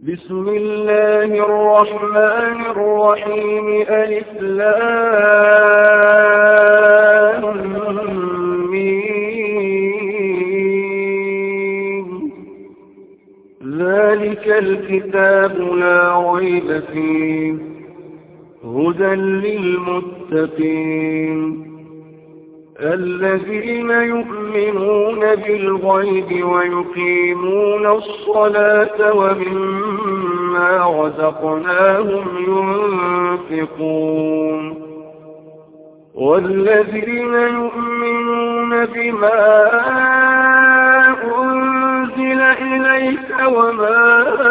بسم الله الرحمن الرحيم. ألف لام ميم. ذلك الكتاب لا ريب فيه هدى للمتقين الذين يؤمنون بالغيب ويقيمون الصلاة ومما رزقناهم ينفقون والذين يؤمنون بما أنزل إليك وما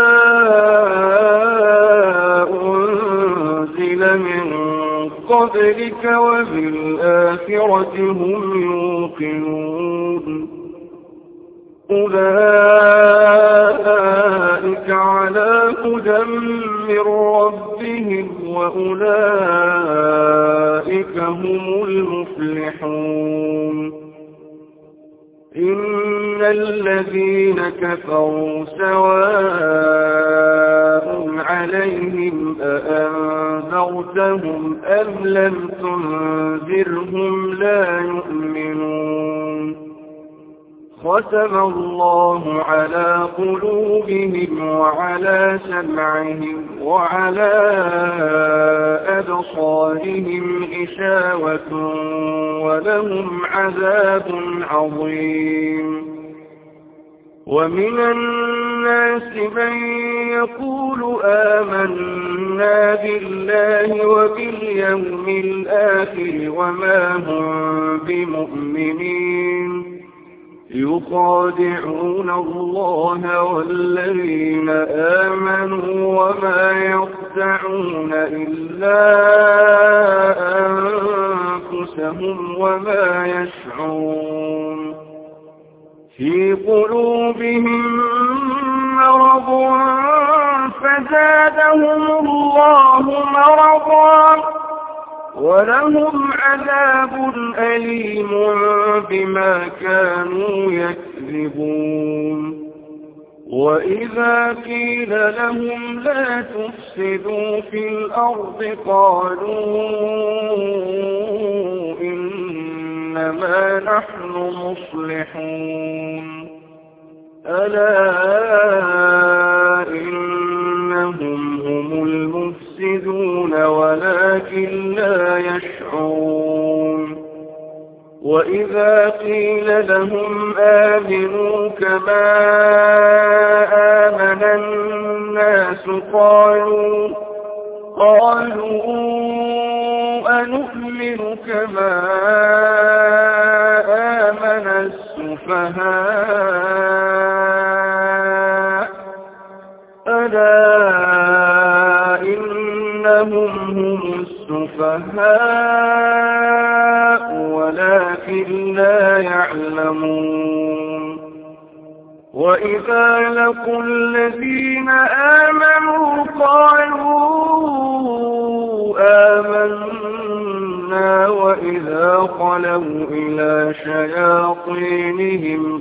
أنزل من قبلك وبالآخرة هم يوقنون أولئك على هدى من ربهم وأولئك هم المفلحون. إن الذين كفروا سواء عليهم أأنذرتهم أم لم تنذرهم لا يؤمنون. ختم الله على قلوبهم وعلى سمعهم وعلى أبصارهم غشاوة ولهم عذاب عظيم. ومن الناس من يقول آمنا بالله وباليوم الآخر وما هم بمؤمنين يخادعون الله والذين آمنوا وما يخدعون إلا أنفسهم وما يشعرون. في قلوبهم مرض فزادهم الله مرضا ولهم عذاب أليم بما كانوا يكذبون. وإذا قيل لهم لا تفسدوا في الأرض قالوا إنما نحن مصلحون. ألا إنهم هم المفسدون ولكن لا يشعرون. وإذا قيل لهم آمنوا كما آمن الناس قالوا أنؤمن كما آمن السفهاء ألا إنهم هم السفهاء ولكن لا يعلمون. وإذا لقوا الذين آمنوا قالوا آمنا وإذا خلوا إلى شياطينهم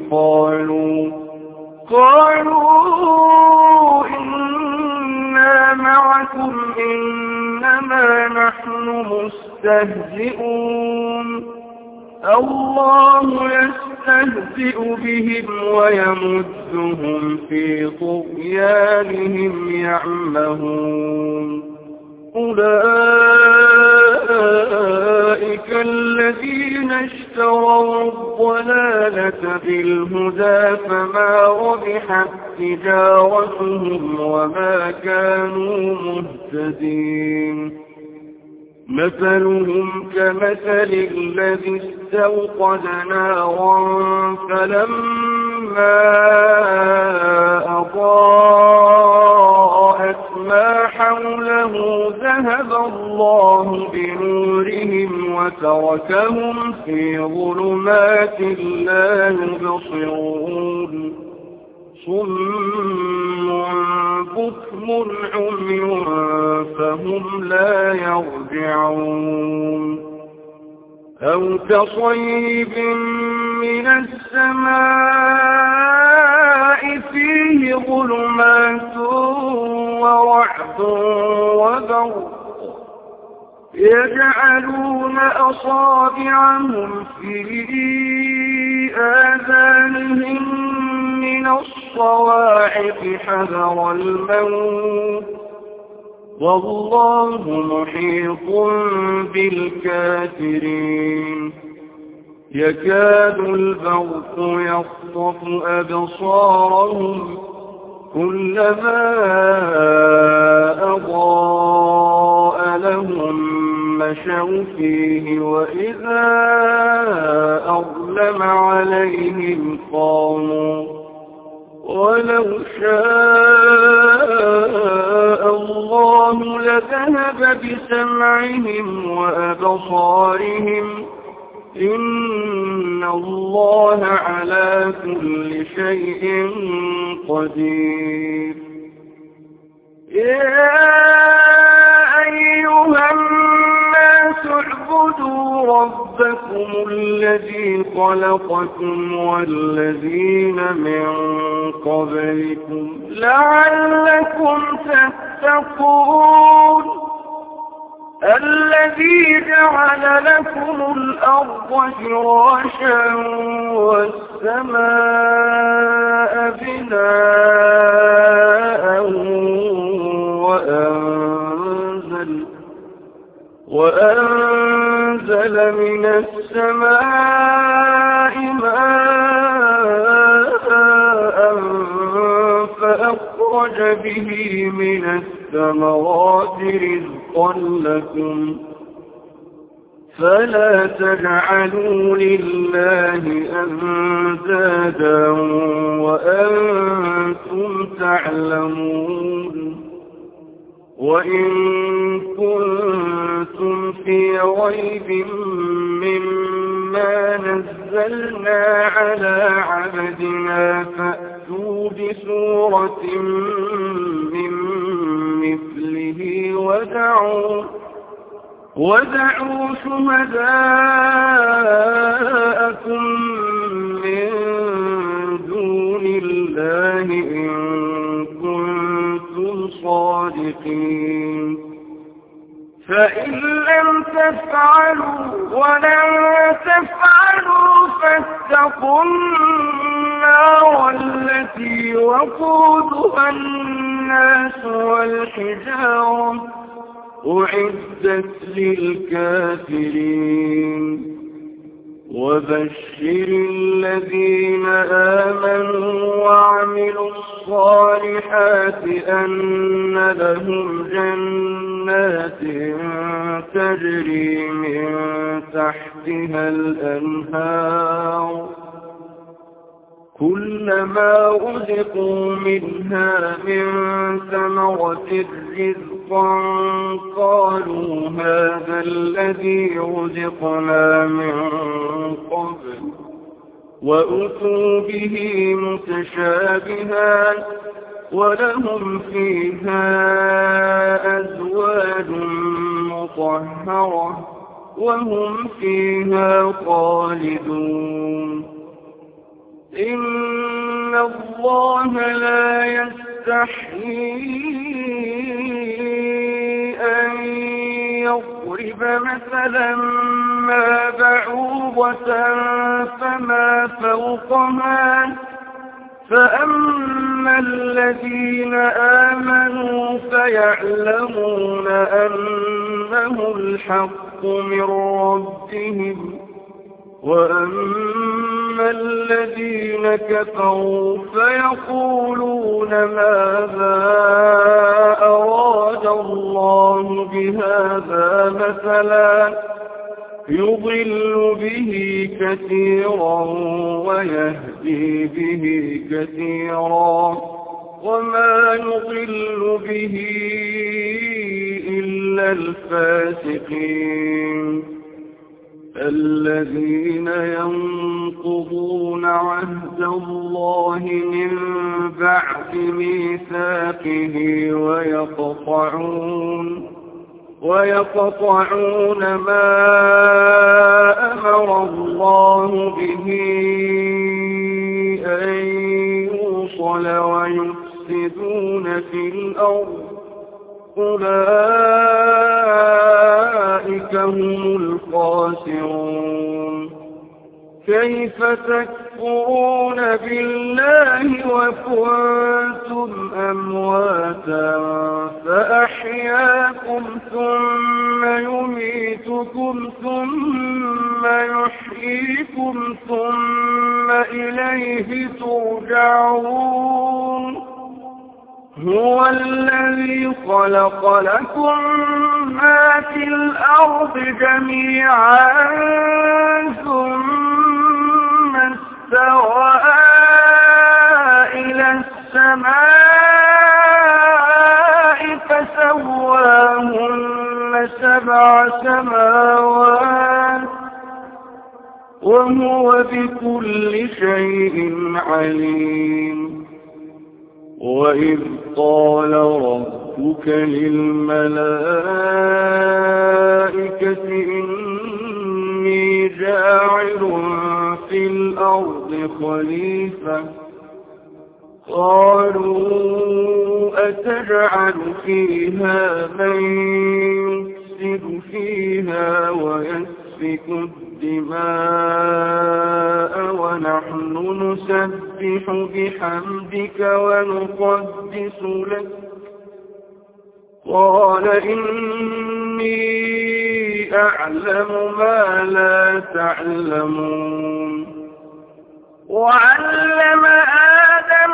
قالوا إنا معكم إنما نحن مستهزئون. الله يستهزئ بهم ويمدهم في طغيانهم يعمهون. أولئك الذين اشتروا الضلالة بالهدى فما ربحت تجارتهم وما كانوا مهتدين. مثلهم كمثل الذي استوقد نارا فلما أضاءت ما حوله ذهب الله بنورهم وتركهم في ظلمات لا يبصرون. صم بكم عمي فهم لا يرجعون. أو كصيب من السماء فيه ظلمات ورعد وبرق يجعلون أصابعهم في آذانهم من الصواعق حذر الموت والله محيط بالكافرين يكاد البرق يخطف أبصارهم كلما أضاء لهم مشوا فيه وإذا أظلم عليهم قاموا ولو شاء الله لذهب بسمعهم وأبصارهم إن الله على كل شيء قدير يا أيها الناس اعبدوا ربكم الذي خلقكم والذين من قبلكم لعلكم تتقون الذي جعل لكم الأرض فراشا والسماء بناء وأنزل من السماء ماء فأخرج به من الثمرات رزقا لكم فلا تجعلوا لله أندادا وأنتم تعلمون وإن كنتم في ريب مما نزلنا على عبدنا فأتوا بسورة من مثله ودعوا شهداءكم من دون الله إن كنتم صادقين فإن لم تفعلوا ولن تفعلوا فاتقوا النار التي وقودها الناس والحجارة أعدت للكافرين وبشر الذين آمنوا وعملوا الصالحات أن لهم جنات تجري من تحتها الأنهار كلما رزقوا منها من ثمرة رزقا قالوا هذا الذي رزقنا من قبل وأتوا به متشابها ولهم فيها أزواج مطهرة وهم فيها خالدون إن الله لا يستحيي أن يضرب مثلا ما بعوضة فما فوقها فأما الذين آمنوا فيعلمون أنه الحق من ربهم وأما الذين كفروا فيقولون ماذا أراد الله بهذا مثلا يضل به كثيرا ويهدي به كثيرا وما يضل به إلا الفاسقين الذين ينقضون عهد الله من بعد ميثاقه ويقطعون ما أمر الله به أن يوصل يفسدون في الأرض أولئك هم الخاسرون. كيف تكفرون بالله وكنتم أمواتا فأحياكم ثم يميتكم ثم يحييكم ثم إليه ترجعون. هو الذي خلق لكم ما في الأرض جميعا ثم استوى إلى السماء فسواهن 7 سماوات وهو بكل شيء عليم. وإذ قال ربك للملائكة إني جاعل في الأرض خليفة قالوا أتجعل فيها من يفسد فيها ويسفك الدماء ونحن نسبح بحمدك ونقدس لك قال إني أعلم ما لا تعلمون. وعلم آدم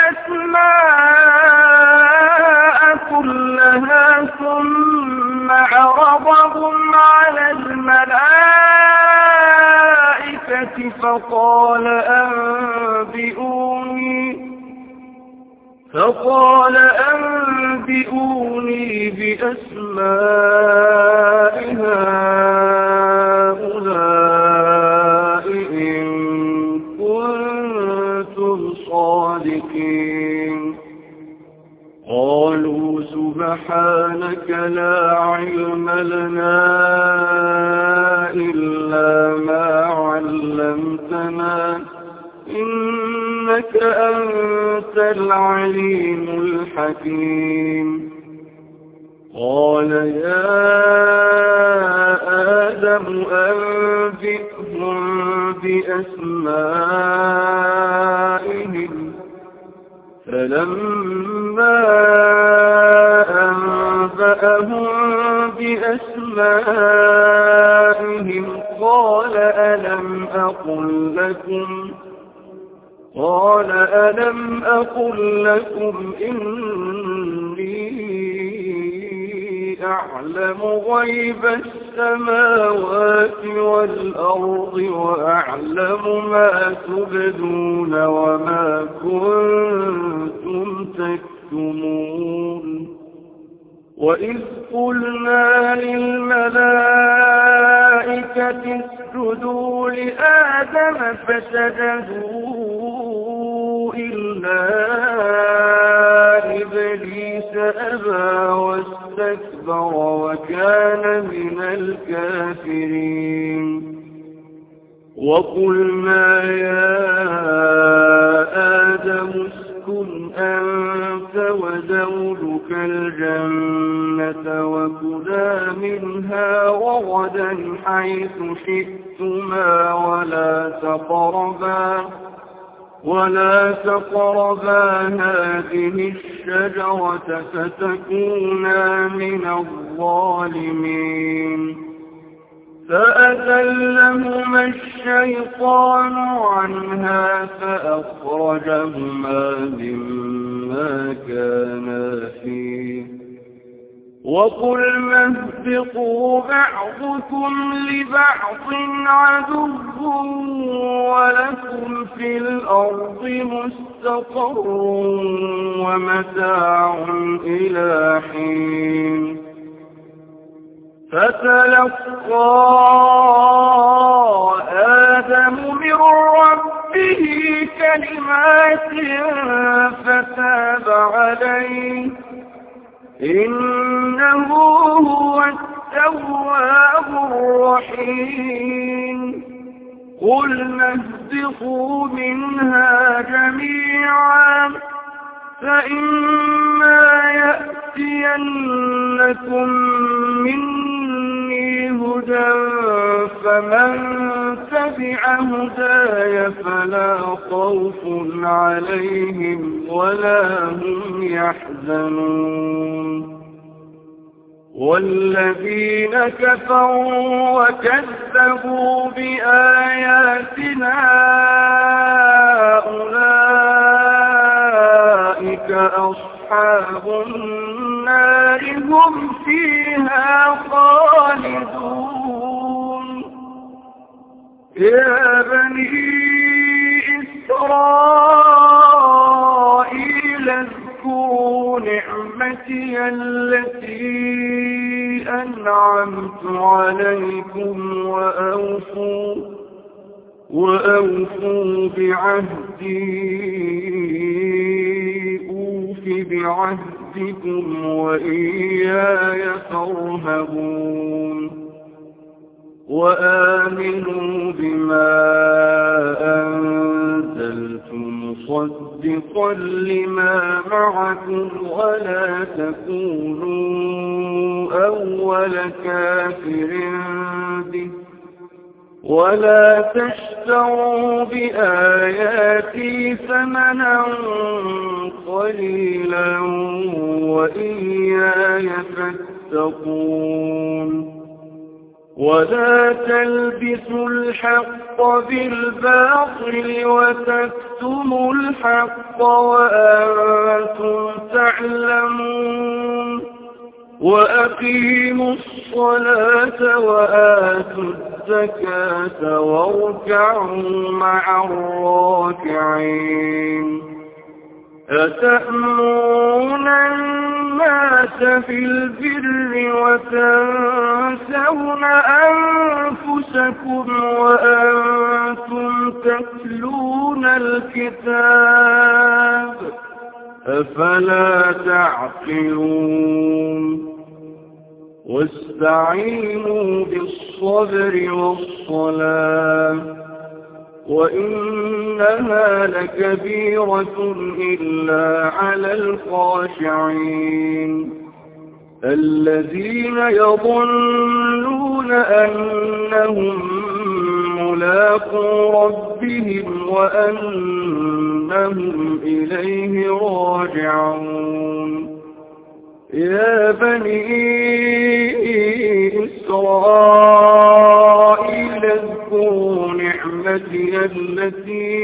الأسماء كلها ثم عرضهم على الملائكة فقال أنبئوني بأسماء هؤلاء إن كنتم صادقين. قالوا سبحانك لا علم لنا إلا ما علمتنا إنك أنت العليم الحكيم. قال يا آدم أنبئهم بأسمائهم فلما أنبأهم بأسمائهم قال ألم أقل لكم إني أعلم غيب السماوات والأرض وأعلم ما تبدون وما كنتم تكتمون. وإذ قلنا للملائكة اسجدوا لآدم فسجدوا إلا إبليس أبى واستكبر وكان من الكافرين. وقلنا يا آدم اسكن أنت وزوجك الجنة وكلا منها رغدا حيث شئتما ولا تقربا هذه الشجرة فتكونا من الظالمين. فأزلهما الشيطان عنها فأخرجهما مما كانا فيه وقلنا اهبطوا بعضكم لبعض عدو ولكم في الأرض مستقر ومتاع إلى حين. فتلقى آدم من ربه كلمات فتاب عليه إنه هو التواب الرحيم. قلنا اهبطوا منها جميعا فإما يأتينكم مني هدى فمن تبع هداي فلا خوف عليهم ولا هم يحزنون والذين كفروا وكذبوا بآياتنا أولئك أصحاب النار هم فيها خالدون يا بني إسرائيل اذكروا نعمتي التي أنعمت عليكم وأوفوا بعهدي أوف بعهدكم وإياي فارهبون وآمنوا بما أنزلت مصدقا لما معكم ولا تكونوا أول كافر به ولا تشتروا بآياتي ثمنا قليلا وإياي فاتقون ولا تلبسوا الحق بالباطل وتكتموا الحق وأنتم تعلمون وأقيموا الصلاة وآتوا الزكاة واركعوا مع الراكعين أتأمرون الناس بالبر وتنسون أنفسكم وأنتم تتلون الكتاب أفلا تعقلون واستعينوا بالصبر والصلاة وإنها لكبيرة إلا على الخاشعين الذين يظنون أنهم ملاقو ربهم وأنهم إليه راجعون يا بني إسرائيل اذكروا نعمتي التي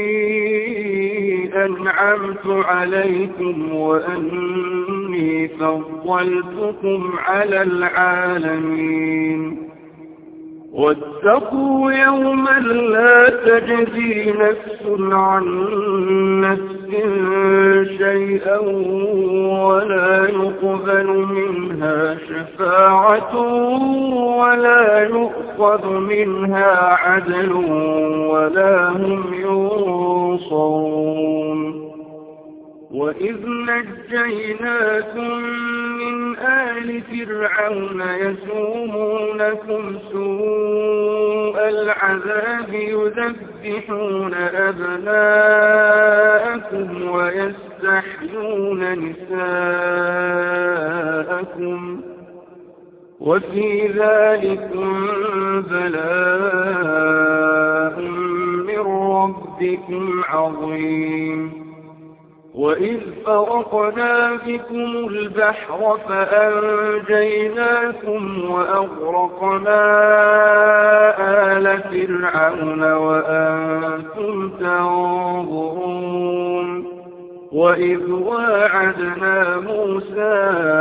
أنعمت عليكم وأني فضلتكم على العالمين واتقوا يوما لا تجزي نفس عن نفس شيئا ولا يقبل منها شفاعة ولا يؤخذ منها عدل ولا هم ينصرون وإذ نجيناكم من آل فرعون يسومونكم سوء العذاب يذبحون أبناءكم ويستحيون نساءكم وفي ذلكم بلاء من ربكم عظيم وإذ فرقنا بكم البحر فأنجيناكم وأغرقنا آل فرعون وأنتم تنظرون وإذ واعدنا موسى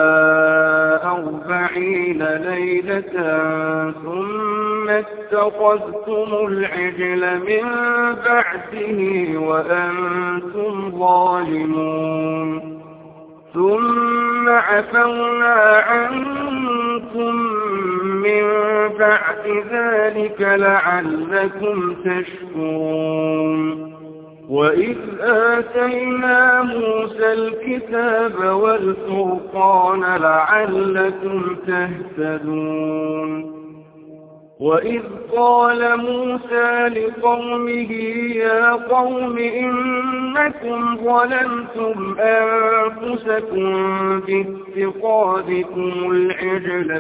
40 ليلة ثم اتخذتم العجل من بعده وأنتم ظالمون ثم عفونا عنكم من بعد ذلك لعلكم تشكرون وإذ آتينا موسى الكتاب والفرقان لعلكم تهتدون وإذ قال موسى لقومه يا قوم إنكم ظلمتم أنفسكم باتخاذكم العجل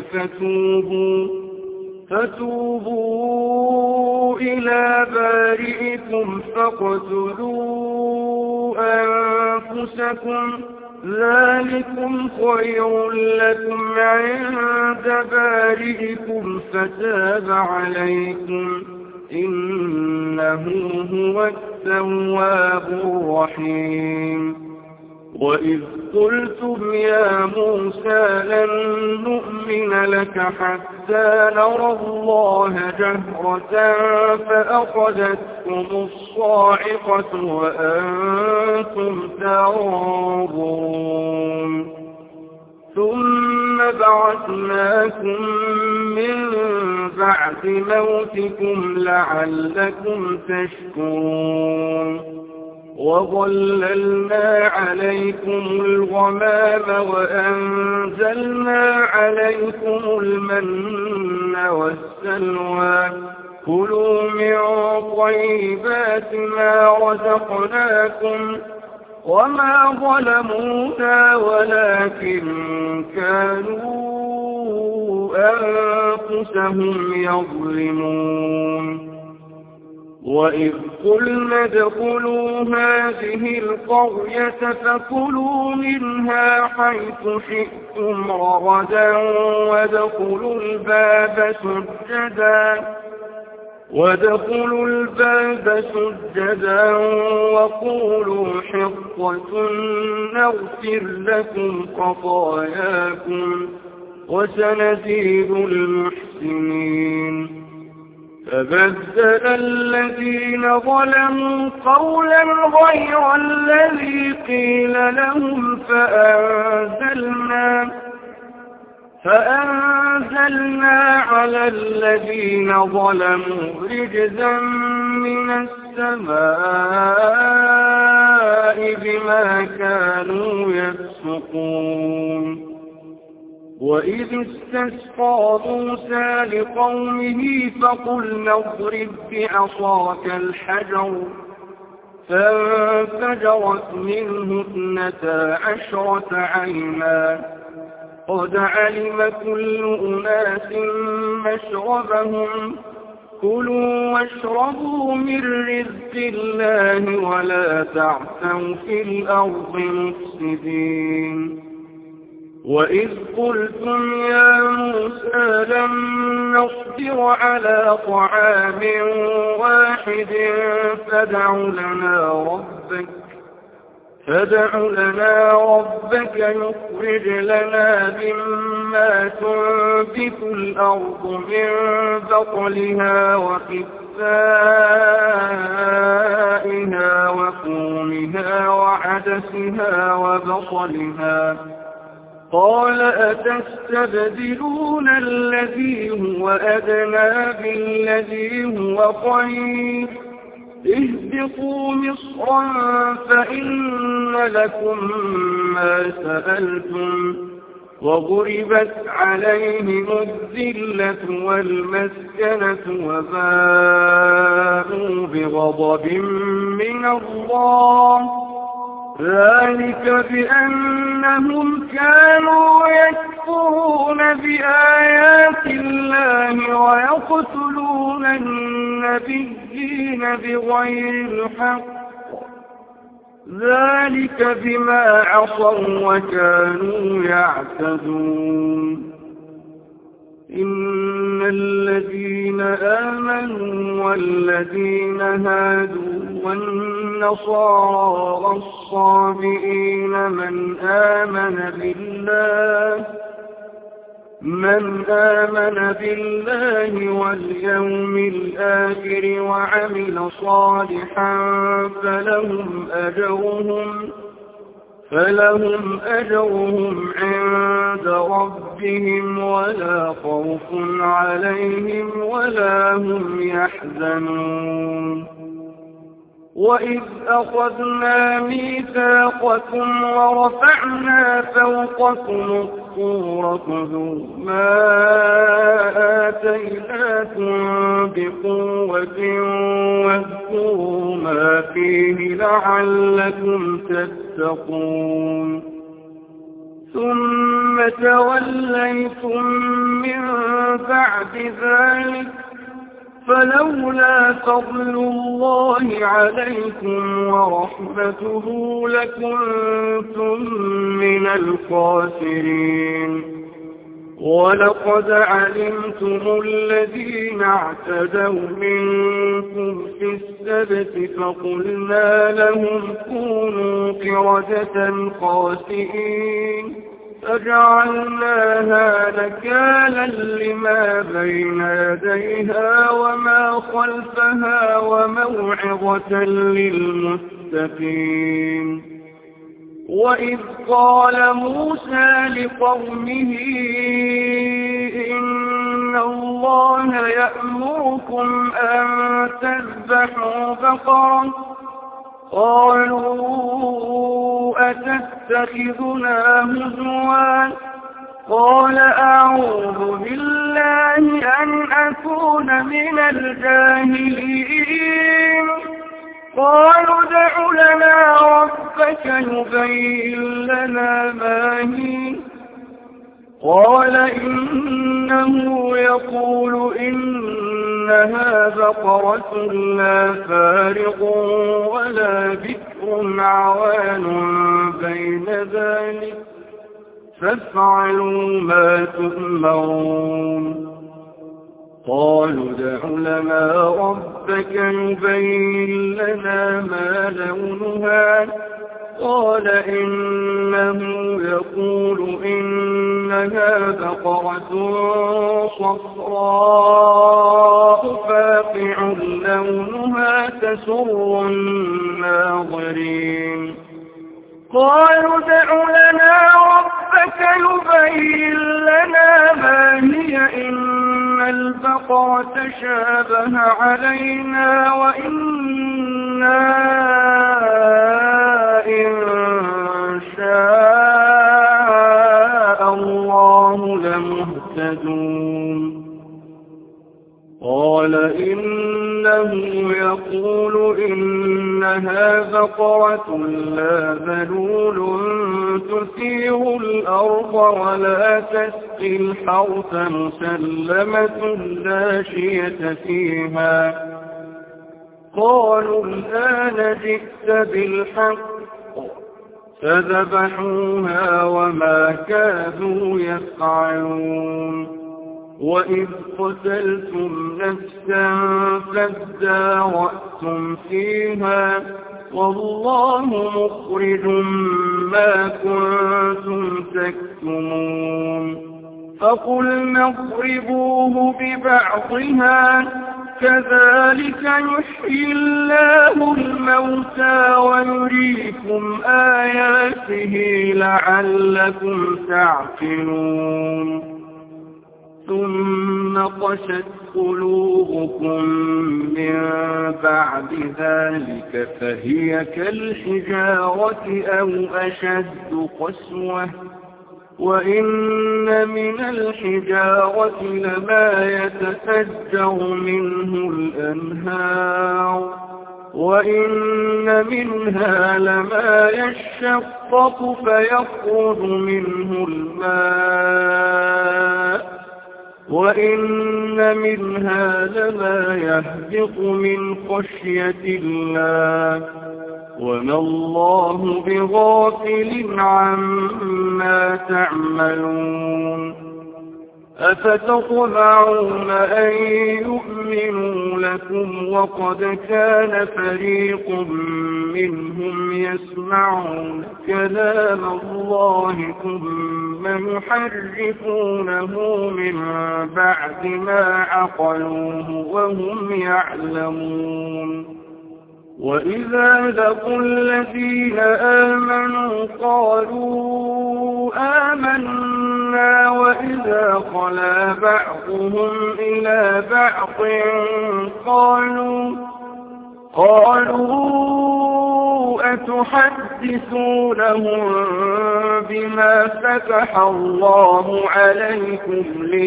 فتوبوا إلى بارئكم فاقتلوا أنفسكم ذلكم خير لكم عند بارئكم فتاب عليكم إنه هو التواب الرحيم وإذ قلتم يا موسى لن نؤمن لك حتى نرى الله جهرة فأخذتكم الصاعقة وأنتم تنظرون ثم بعثناكم من بعد موتكم لعلكم تشكرون وظللنا عليكم الغمام وأنزلنا عليكم المن والسلوى كلوا من طيبات ما رزقناكم وما ظلمونا ولكن كانوا أنفسهم يظلمون وإذ قلنا ادخلوا هذه القرية فكلوا منها حيث شئتم رغدا وادخلوا الباب سجدا وقولوا حطة نغفر لكم خطاياكم وسنزيد المحسنين فبدل الذين ظلموا قولا غير الذي قيل لهم فأنزلنا على الذين ظلموا رجزا من السماء بما كانوا يفسقون وإذ استسقى موسى لقومه فقلنا اضرب بعصاك الحجر فانفجرت منه 12 عينا قد علم كل أناس مشربهم كلوا واشربوا من رزق الله ولا تعثوا في الأرض مفسدين وإذ قلتم يا موسى لن نصبر على طعام واحد فادع لنا ربك يخرج لنا مما تنبت الأرض من بقلها وقثائها وفومها وعدسها وبصلها قال أتستبدلون الذي هو أدنى بالذي هو خير اهبطوا مصرا فإن لكم ما سألتم وضربت عليهم الذلة والمسكنة وباءوا بغضب من الله ذلك بأنهم كانوا يكفرون بآيات الله ويقتلون النبيين بغير الحق ذلك بما عصوا وكانوا يعتدون إن الذين آمنوا والذين هادوا والنصارى والصابئين من آمن بالله واليوم الآخر وعمل صالحا فلهم أجرهم عند ربهم ولا خوف عليهم ولا هم يحزنون وإذ أخذنا ميثاقكم ورفعنا فوقكم الطور خذوا ما آتيناكم بقوة واذكروا ما فيه لعلكم تتقون ثم توليتم من بعد ذلك فلولا فضل الله عليكم ورحمته لكنتم من الخاسرين ولقد علمتم الذين اعتدوا منكم في السبت فقلنا لهم كونوا قردة خاسئين فجعلناها نكالا لما بين يديها وما خلفها وموعظة للمتقين وإذ قال موسى لقومه إن الله يأمركم أن تذبحوا بقرة قالوا أتتخذنا هزوا قال أعوذ بالله أن أكون من الجاهلين قالوا ادع لنا ربك يبين لنا ما هي قال إنه يقول إنها بقرة لا فارغ ولا بكر عوان بين ذلك فافعلوا ما تؤمرون قالوا ادع لنا ربك يبين لنا ما لونها قال إنه يقول إنها بقرة صفراء فاقع لونها تسر الناظرين قالوا ادع لنا ربك يبين لنا ما هي إن البقرة شابه علينا وإنا إن شاء الله لمهتدون قال إنه يقول إنها بقرة لا ذلول تثير الأرض ولا تسقي الحرث مسلمة لا شية فيها قالوا الآن جئت بالحق فذبحوها وما كادوا يفعلون وإذ قتلتم نفسا فادارأتم فيها والله مخرج ما كنتم تكتمون فقلنا اضربوه ببعضها كذلك يحيي الله الموتى ويريكم آياته لعلكم تعقلون ثم قست قلوبكم من بعد ذلك فهي كالحجارة أو أشد قسوة وإن من الحجارة لما يتفجر منه الأنهار وإن منها لما يشقق فيخرج منه الماء وإن منها لما يهبط من خشية الله وما الله بغافل عما تعملون أفتطمعون أن يؤمنوا لكم وقد كان فريق منهم يسمعون كلام الله ثم يحرفونه من بعد ما عقلوه وهم يعلمون وإذا لقوا الذين آمنوا قالوا آمنا وإذا خلا بعضهم إلى بعض قالوا أتحدثونهم بما فتح الله عليكم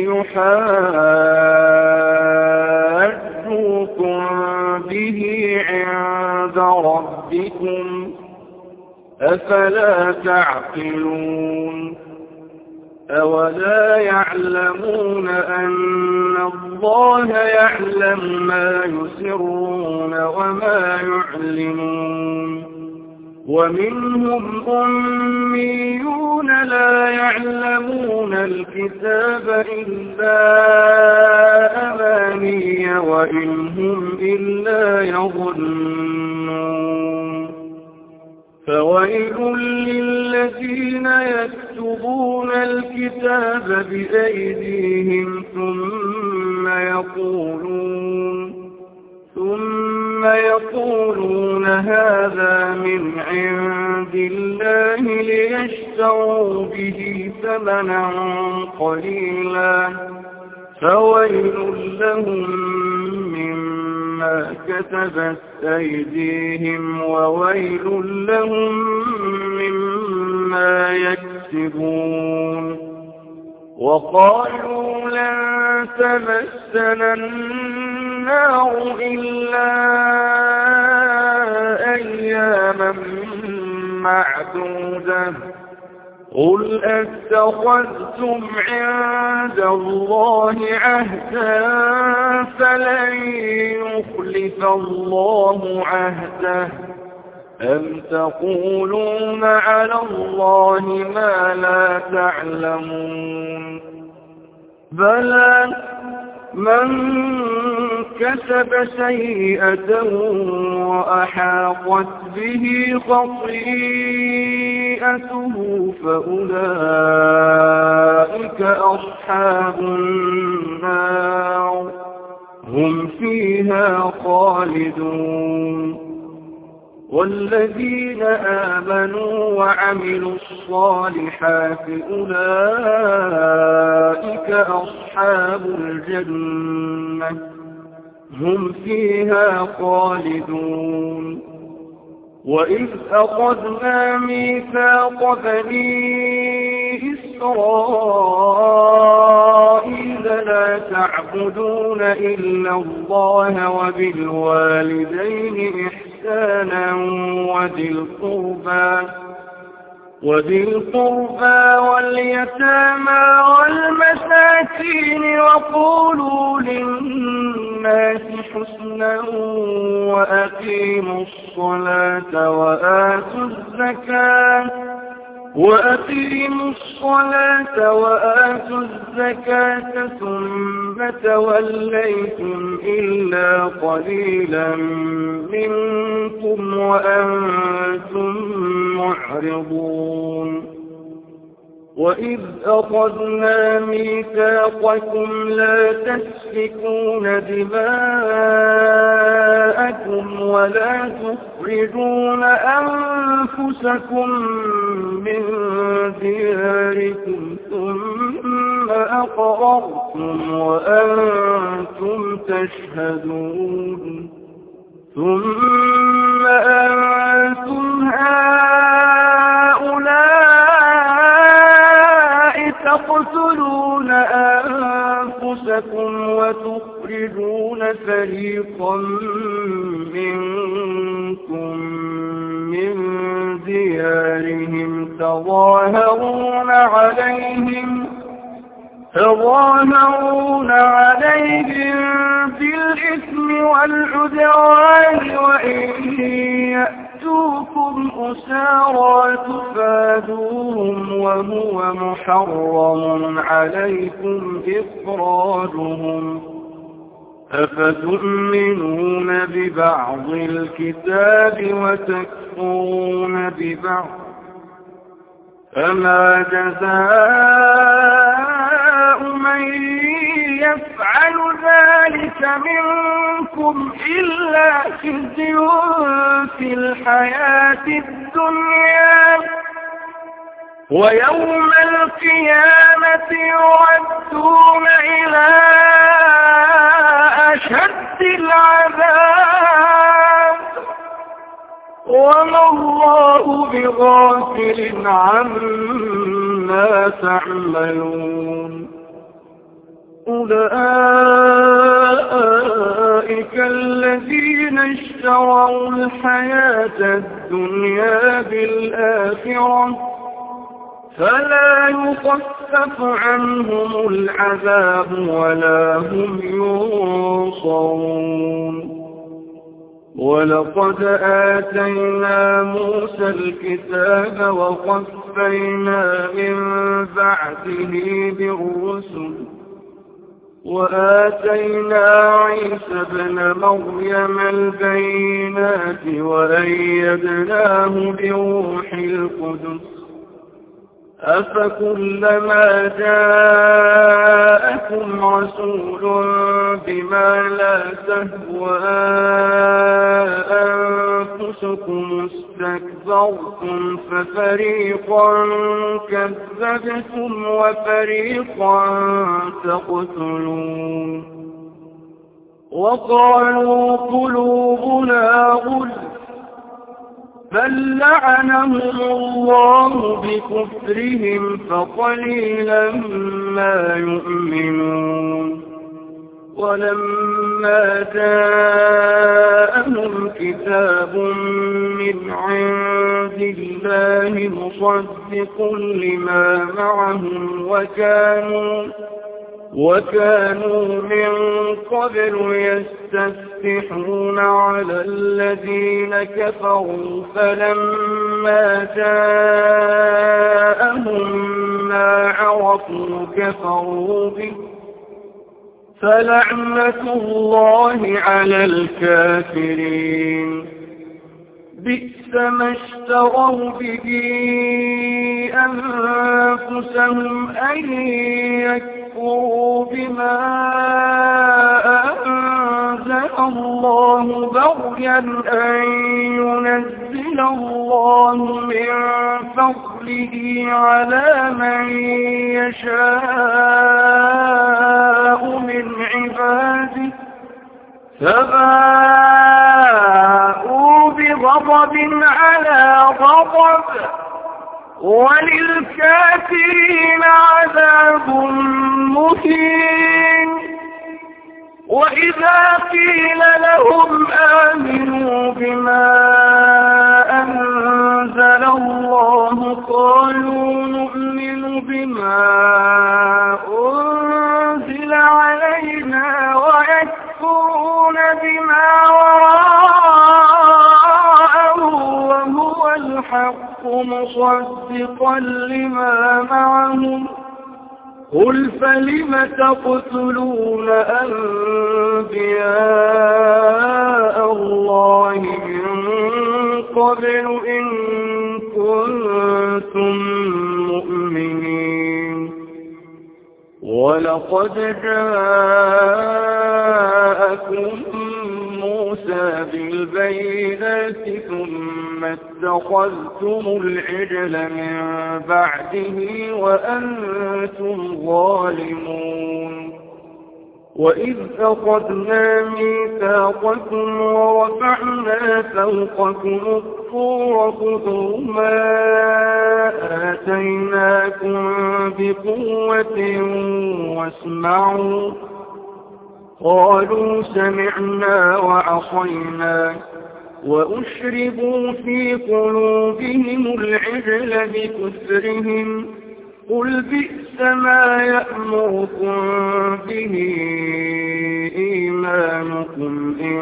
ليحاجوكم به عند ربكم أفلا تعقلون أولا يعلمون أن الله يعلم ما يسرون وما يعلنون ومنهم أميون لا يعلمون الكتاب إلا أماني وإن هم إلا يظنون فويل للذين يكتبون الكتاب بأيديهم ثم يقولون هذا من عند الله ليشتروا به ثمنا قليلا فويل لهم مما كتبت أيديهم وويل لهم مما يكسبون وقالوا لن تمسنا النار إلا أياما معدودة قل أتخذتم عند الله عهدا فلن يخلف الله عهده أم تقولون على الله ما لا تعلمون بلى من كسب سيئة وأحاطت به خطيئته فأولئك أصحاب النار هم فيها خالدون والذين آمنوا وعملوا الصالحات أولئك أصحاب الجنة هم فيها خالدون وإذ أخذنا ميثاق بني إسرائيل لا تعبدون إلا الله وبالوالدين إحسانا وذي القربى واليتامى والمساكين وقولوا للناس حسنا وأقيموا الصلاة وآتوا الزكاة ثم توليتم إلا قليلا منكم وأنتم معرضون وإذ أخذنا ميثاقكم لا تسفكون دماءكم ولا تخرجون أنفسكم من دياركم ثم أقررتم وأنتم تشهدون ثم أنتم هؤلاء تقتلون أنفسكم وتخرجون فريقا منكم من ديارهم تظاهرون عليهم بالإثم والعدوان وإن يأتوكم أسارى تفادوهم وهو محرم عليكم إخراجهم أفتؤمنون ببعض الكتاب وتكفرون ببعض فما جزاء من يفعل ذلك منكم إلا خزي في الحياة الدنيا ويوم القيامة يردون إلى أشد العذاب وما الله بغافل عما تعملون أولئك الذين اشتروا الحياة الدنيا بالآخرة فلا يخفف عنهم العذاب ولا هم ينصرون ولقد آتينا موسى الكتاب وقفينا من بعده بالرسل وآتينا عيسى ابن مريم البينات وأيدناه بروح القدس أفكلما جاءكم رسول بما لا تهوى أنفسكم استكبرتم ففريقا كذبتم وفريقا تقتلون وقالوا قلوبنا غلف بل لعنهم الله بكفرهم فقليلا ما يؤمنون ولما جاءهم كتاب من عند الله مصدق لما معهم وكانوا من قبل يستفتحون على الذين كفروا فلما جاءهم ما عرفوا كفروا به فلعنة الله على الكافرين بئس ما اشتروا به أنفسهم أن يكفروا بما أنزل الله بغيا أن ينزل الله من فضله على من يشاء من عباده فباءوا بغضب على غضب وللكافرين عذاب مهين وإذا قيل لهم آمنوا بما أنزل الله قالوا نؤمن بما أنزل علينا ويكفرون بما وراءه وهو الحق مصدقا لما معهم قل فلم تقتلون أنبياء الله من قبل إن كنتم مؤمنين ولقد جاءكم موسى بالبينات ثم اتخذتم العجل من بعده وأنتم ظالمون وإذ أخذنا ميثاقكم ورفعنا فوقكم الطور خذوا ما آتيناكم بقوة واسمعوا قالوا سمعنا وعصينا وأشربوا في قلوبهم العجل بكفرهم قل بئس ما يأمركم به إيمانكم إن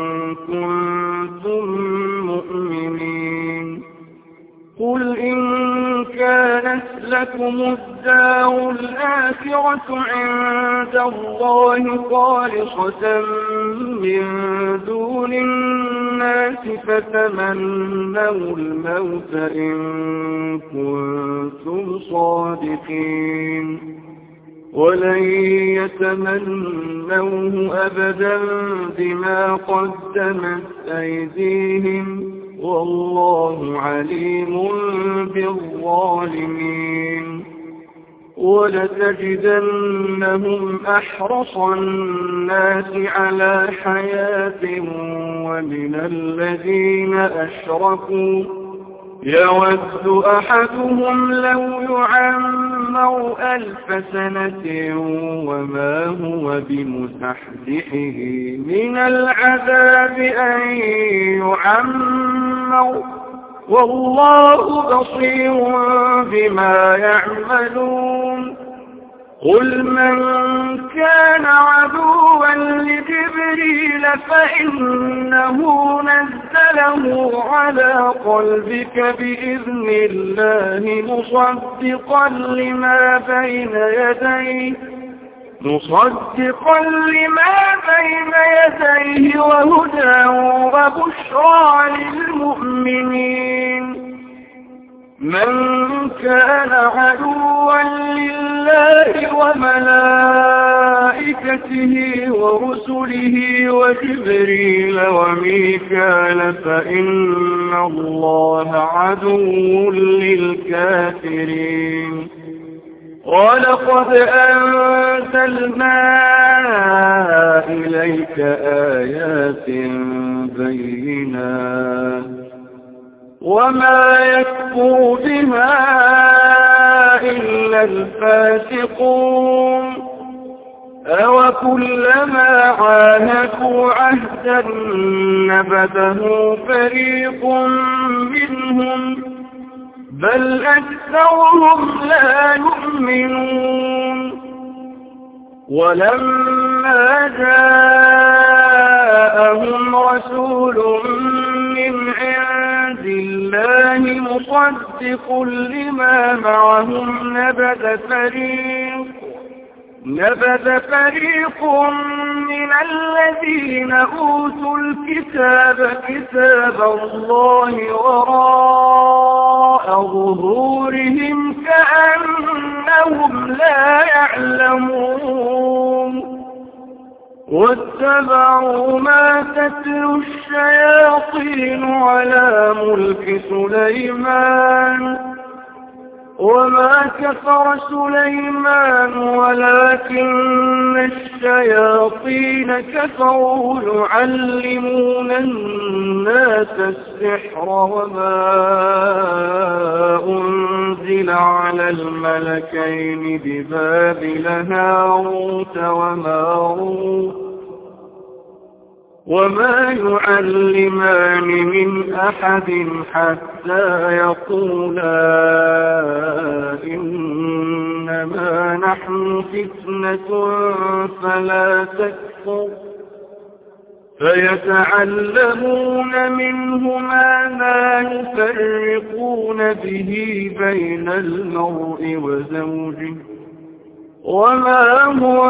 كنتم مؤمنين قل إن كانت لكم الدار الآخرة عند الله خالصة من دون الناس فتمنوا الموت إن كنتم صادقين ولن يتمنوه أبدا بما قدمت أيديهم والله عليم بالظالمين ولتجدنهم أحرص الناس على حياة ومن الذين أشركوا يود أحدهم لو يعمر 1000 سنة وما هو بمزحزحه من العذاب أن يعمر والله بصير بما يعملون قل من كان عدوا لجبريل فإنه نزله على قلبك بإذن الله مصدقا لما بين يديه وهدى وبشرى للمؤمنين من كان عدوا لله وملائكته ورسله وجبريل وميكال فإن الله عدو للكافرين ولقد أنزلنا إليك آيات بينات وما يكفر بها إلا الفاسقون أوكلما عاهدوا عهدا نبذه فريق منهم بل أكثرهم لا يؤمنون ولما جاءهم رسول من عند الله مصدق لما معهم نبذ فريق من الذين أوتوا الكتاب كتاب الله وراء ظهورهم كأنهم لا يعلمون واتبعوا ما تتلو الشياطين على ملك سليمان وما كفر سليمان ولكن الشياطين كفروا يعلمون الناس السحر وما أنزل على الملكين ببابل هاروت وماروت وما يعلمان من أحد حتى يقولا إنما نحن فتنة فلا تكفر فيتعلمون منهما ما يفرقون به بين المرء وزوجه وما هو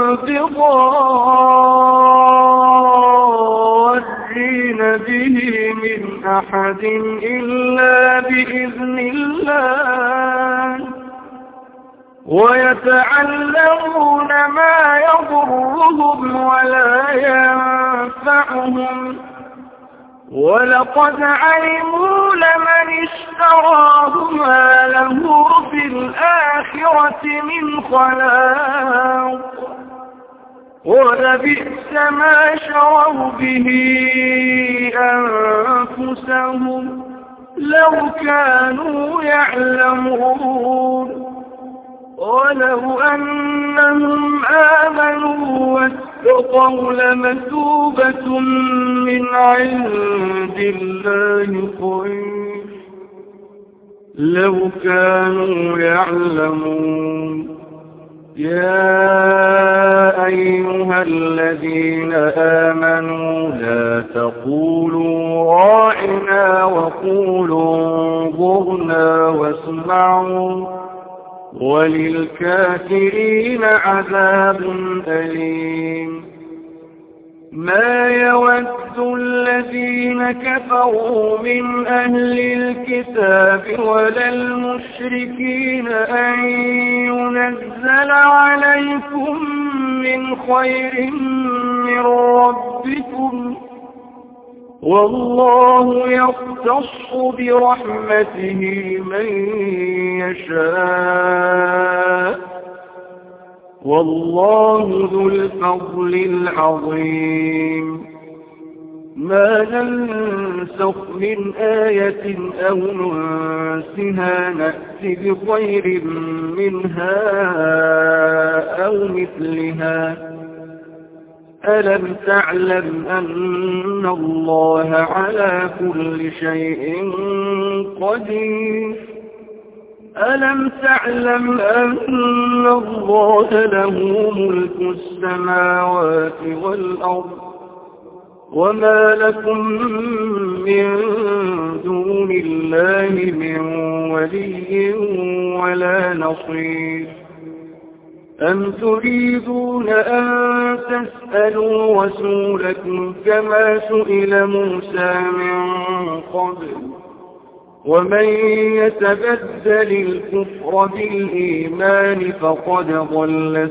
بضارين به من أحد إلا بإذن الله ويتعلمون ما يضرهم ولا ينفعهم ولقد علموا لمن اشتراه ما له في الآخرة من خلاق ولبئس ما شروا به أنفسهم لو كانوا يعلمون ولو أنهم آمنوا واتقوا لمثوبة من عند الله خير لو كانوا يعلمون يا أيها الذين آمنوا لا تقولوا راعنا وقولوا انظرنا واسمعوا وللكافرين عذاب أليم ما يود الذين كفروا من أهل الكتاب ولا المشركين أن ينزل عليكم من خير من ربكم والله يختص برحمته من يشاء والله ذو الفضل العظيم. ما ننسخ من آية أو ننسها نأتي بخير منها أو مثلها. ألم تعلم أن الله على كل شيء قدير؟ ألم تعلم أن الله له ملك السماوات والأرض وما لكم من دون الله من ولي ولا نصير؟ أم تريدون أن تسألوا رسولكم كما سئل موسى من قبل؟ ومن يتبدل الكفر بالإيمان فقد ضل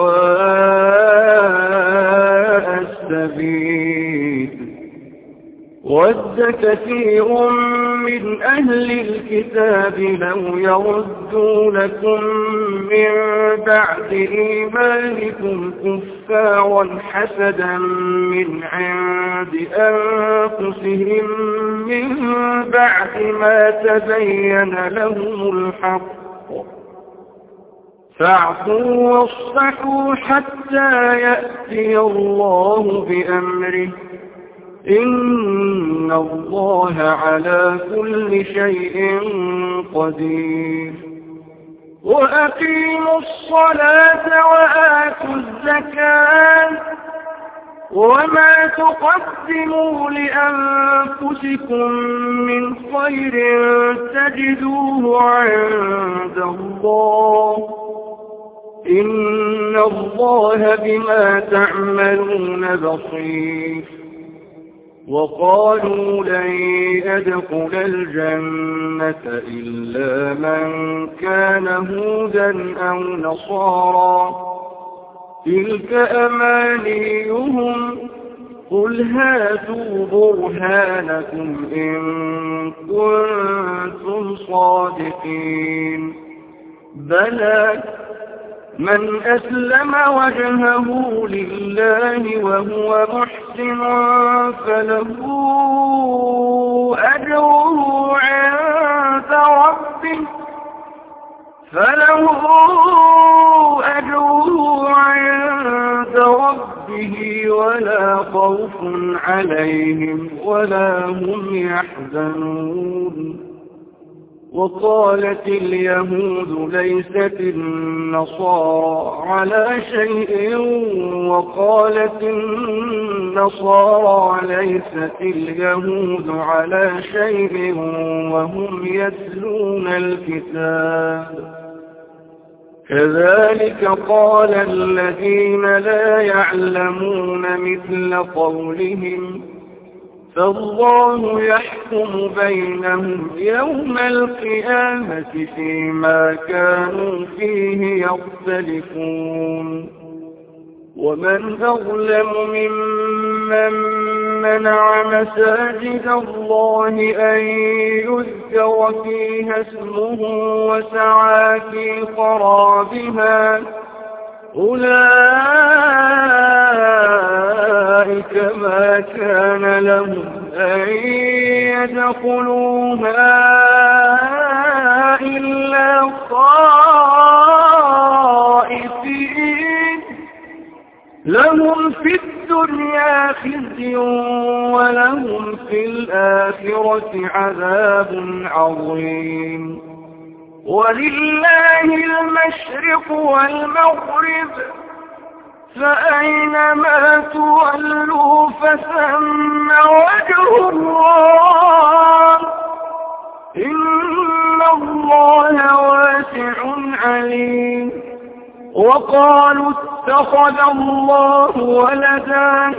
سواء السبيل. ود كثير من أهل الكتاب لو يردونكم من بعد إيمانكم كفارا حسدا من عند أنفسهم من بعد ما تبين لهم الحق، فاعفوا واصفحوا حتى يأتي الله بأمره، إن الله على كل شيء قدير. وأقيموا الصلاة وآتوا الزكاة وما تقدموا لأنفسكم من خير تجدوه عند الله، إن الله بما تعملون بصير. وقالوا لن يدخل الجنة إلا من كان هودا أو نصارى، تلك أمانيهم، قل هاتوا برهانكم إن كنتم صادقين. بلى من أسلم وجهه لله وهو محسن فله أجره عند ربه ولا خوف عليهم ولا هم يحزنون. وقالت اليهود ليست النصارى على شيء وقالت النصارى ليست اليهود على شيء وهم يتلون الكتاب، كذلك قال الذين لا يعلمون مثل قولهم، فالله يحكم بينهم يوم القيامة فيما كانوا فيه يختلفون. ومن أظلم ممن منع مساجد الله أن يذكر فيها اسمه وسعى في خرابها، أولئك ما كان لهم أن يدخلوها إلا خائفين، لهم في الدنيا خزي ولهم في الآخرة عذاب عظيم. ولله المشرق والمغرب، فأينما تولوا فثم وجه الله، إن الله واسع عليم. وقالوا اتخذ الله ولدا،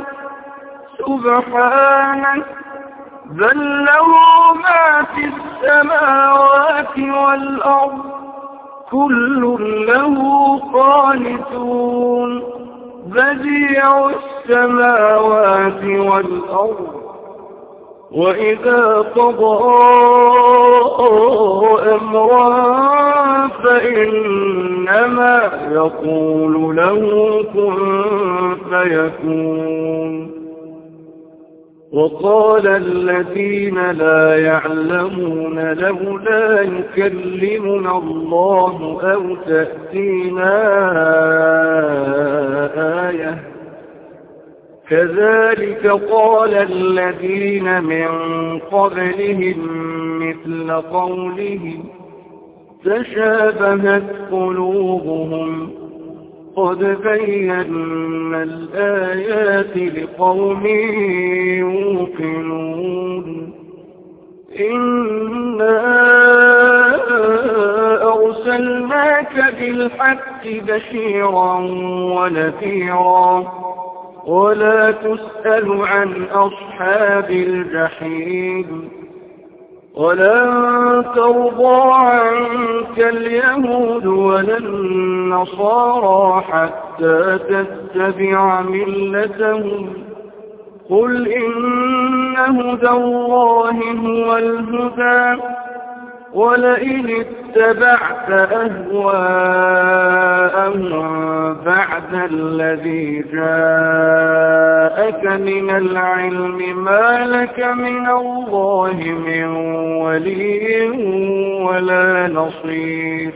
سبحانه، بل له ما في السماوات والأرض، كل له قانتون، بديع السماوات والأرض، وإذا قضى أمرا فإنما يقول له كن فيكون. وقال الذين لا يعلمون لولا يكلمنا الله أو تأتينا آية كذلك قال الذين من قبلهم مثل قولهم تشابهت قلوبهم قد بينا الآيات لقوم يوقنون. إنا أرسلناك بالحق بشيرا ونذيرا ولا تسأل عن أصحاب الجحيم. ولن ترضى عنك اليهود ولا النصارى حتى تتبع ملتهم قل إن هدى الله هو الهدى ولئن اتبعت أهواءهم بعد الذي جاءك من العلم ما لك من الله من ولي ولا نصير.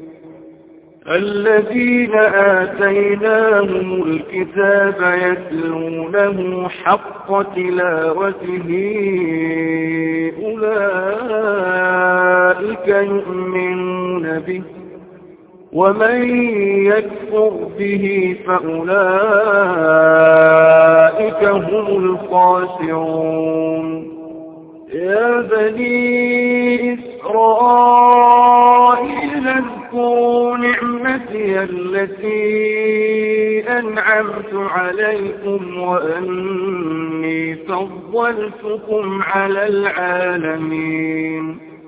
الذين آتيناهم الكتاب يتلونه حق تلاوته أولئك يؤمنون به ومن يكفر به فأولئك هم الخاسرون. يا بني إسرائيل اذكروا نعمتي التي أنعمت عليكم وأني فضلتكم على العالمين.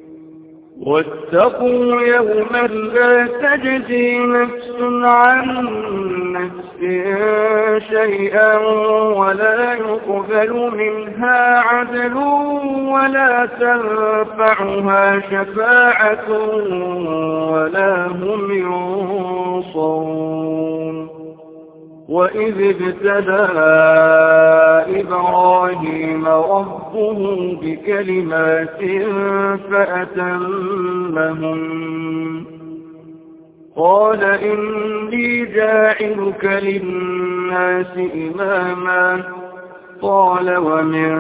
واتقوا يوما لا تجزي نفس عن نفس شيئا ولا يقبل منها عدل ولا تنفعها شفاعة ولا هم ينصرون. وإذ ابتلى إبراهيم ربه بكلمات فأتمهن قال إني جاعلك للناس إماما قال ومن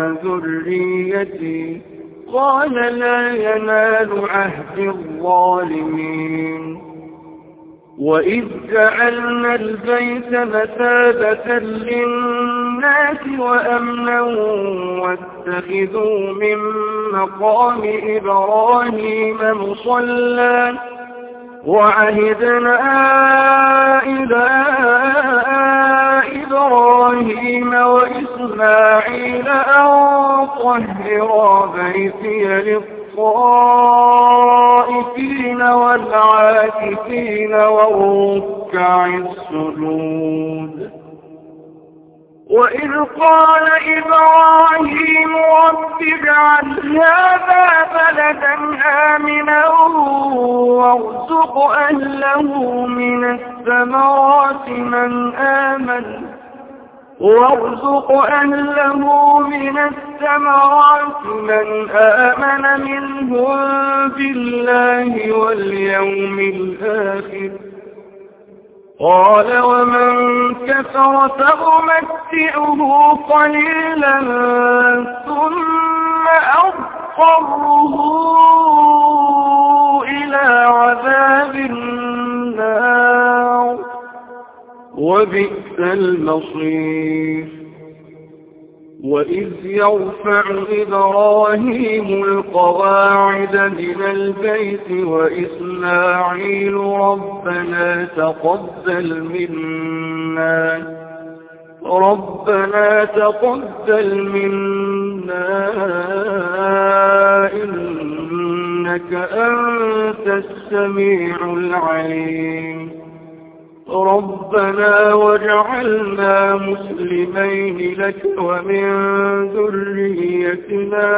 ذريتي قال لا ينال عهد الظالمين. وإذ جعلنا البيت مثابة للناس وأمنا واتخذوا من مقام إبراهيم مصلى وعهدنا إلى إبراهيم وإسماعيل أن طهرا بيتي للطائفين والعاكفين والركع السجود. وإذ قال إبراهيم رب اجعل هذا بلدا آمنا وارزق أهله من الثمرات من آمن منهم بالله واليوم الآخر قال ومن كفر فأمتعه قليلا ثم أضطره إلى عذاب النار وبئس المصير. وإذ يرفع إبراهيم القواعد من البيت وإسماعيل ربنا تقبل منا إنك أنت السميع العليم. ربنا واجعلنا مسلمين لك ومن ذريتنا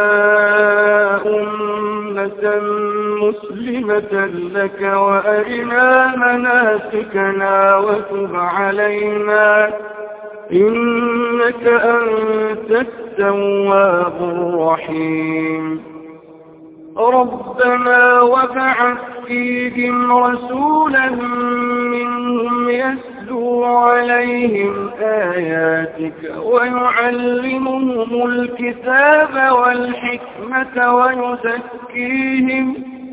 أمة مسلمة لك وأرنا مناسكنا وتب علينا إنك أنت التواب الرحيم ربنا وابعث فيهم رسولا منهم يتلو عليهم آياتك ويعلمهم الكتاب والحكمة ويزكيهم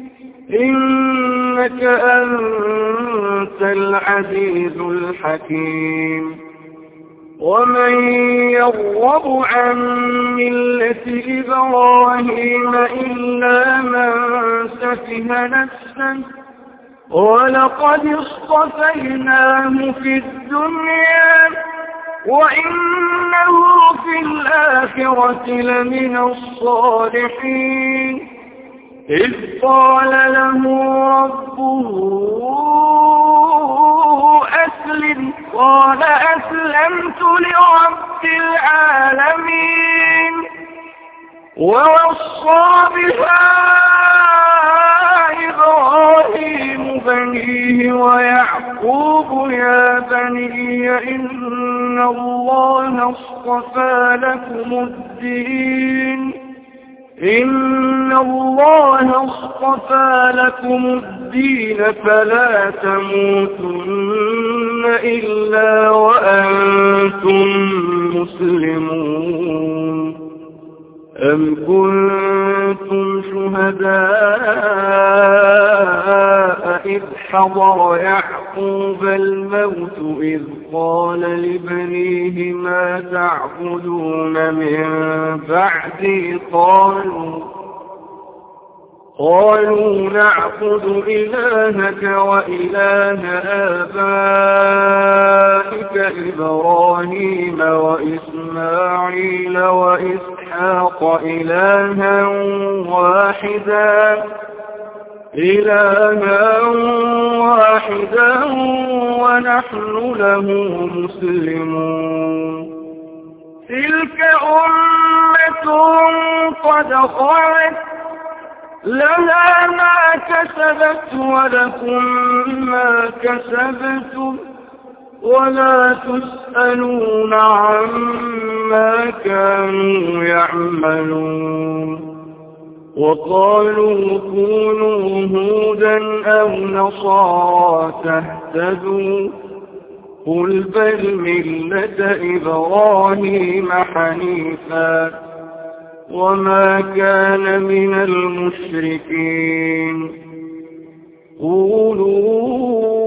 إنك أنت العزيز الحكيم ومن يرغب عن ملة إبراهيم إلا من سفه نفسه ولقد اصطفيناه في الدنيا وإنه في الآخرة لمن الصالحين إذ قال له ربه أسلم قال أسلمت لرب العالمين ووصى بها إبراهيم بنيه ويعقوب يا بني إن الله اصطفى لكم الدين فلا تموتن إلا وأنتم مسلمون أم كنتم شهداء إذ حضر يعقوب الموت إذ قال لبنيه ما تعبدون من بعدي قالوا نعبد إلهك وإله آبائك إبراهيم وإسماعيل وإسحاق إلها واحدا ونحن له مسلمون تلك أمة قد خلت لها ما كسبت ولكم ما كسبتم ولا تسألون عما كانوا يعملون وقالوا كونوا هودا أو نصارى تهتدوا قل بل ملة إبراهيم حنيفا وما كان من المشركين قولوا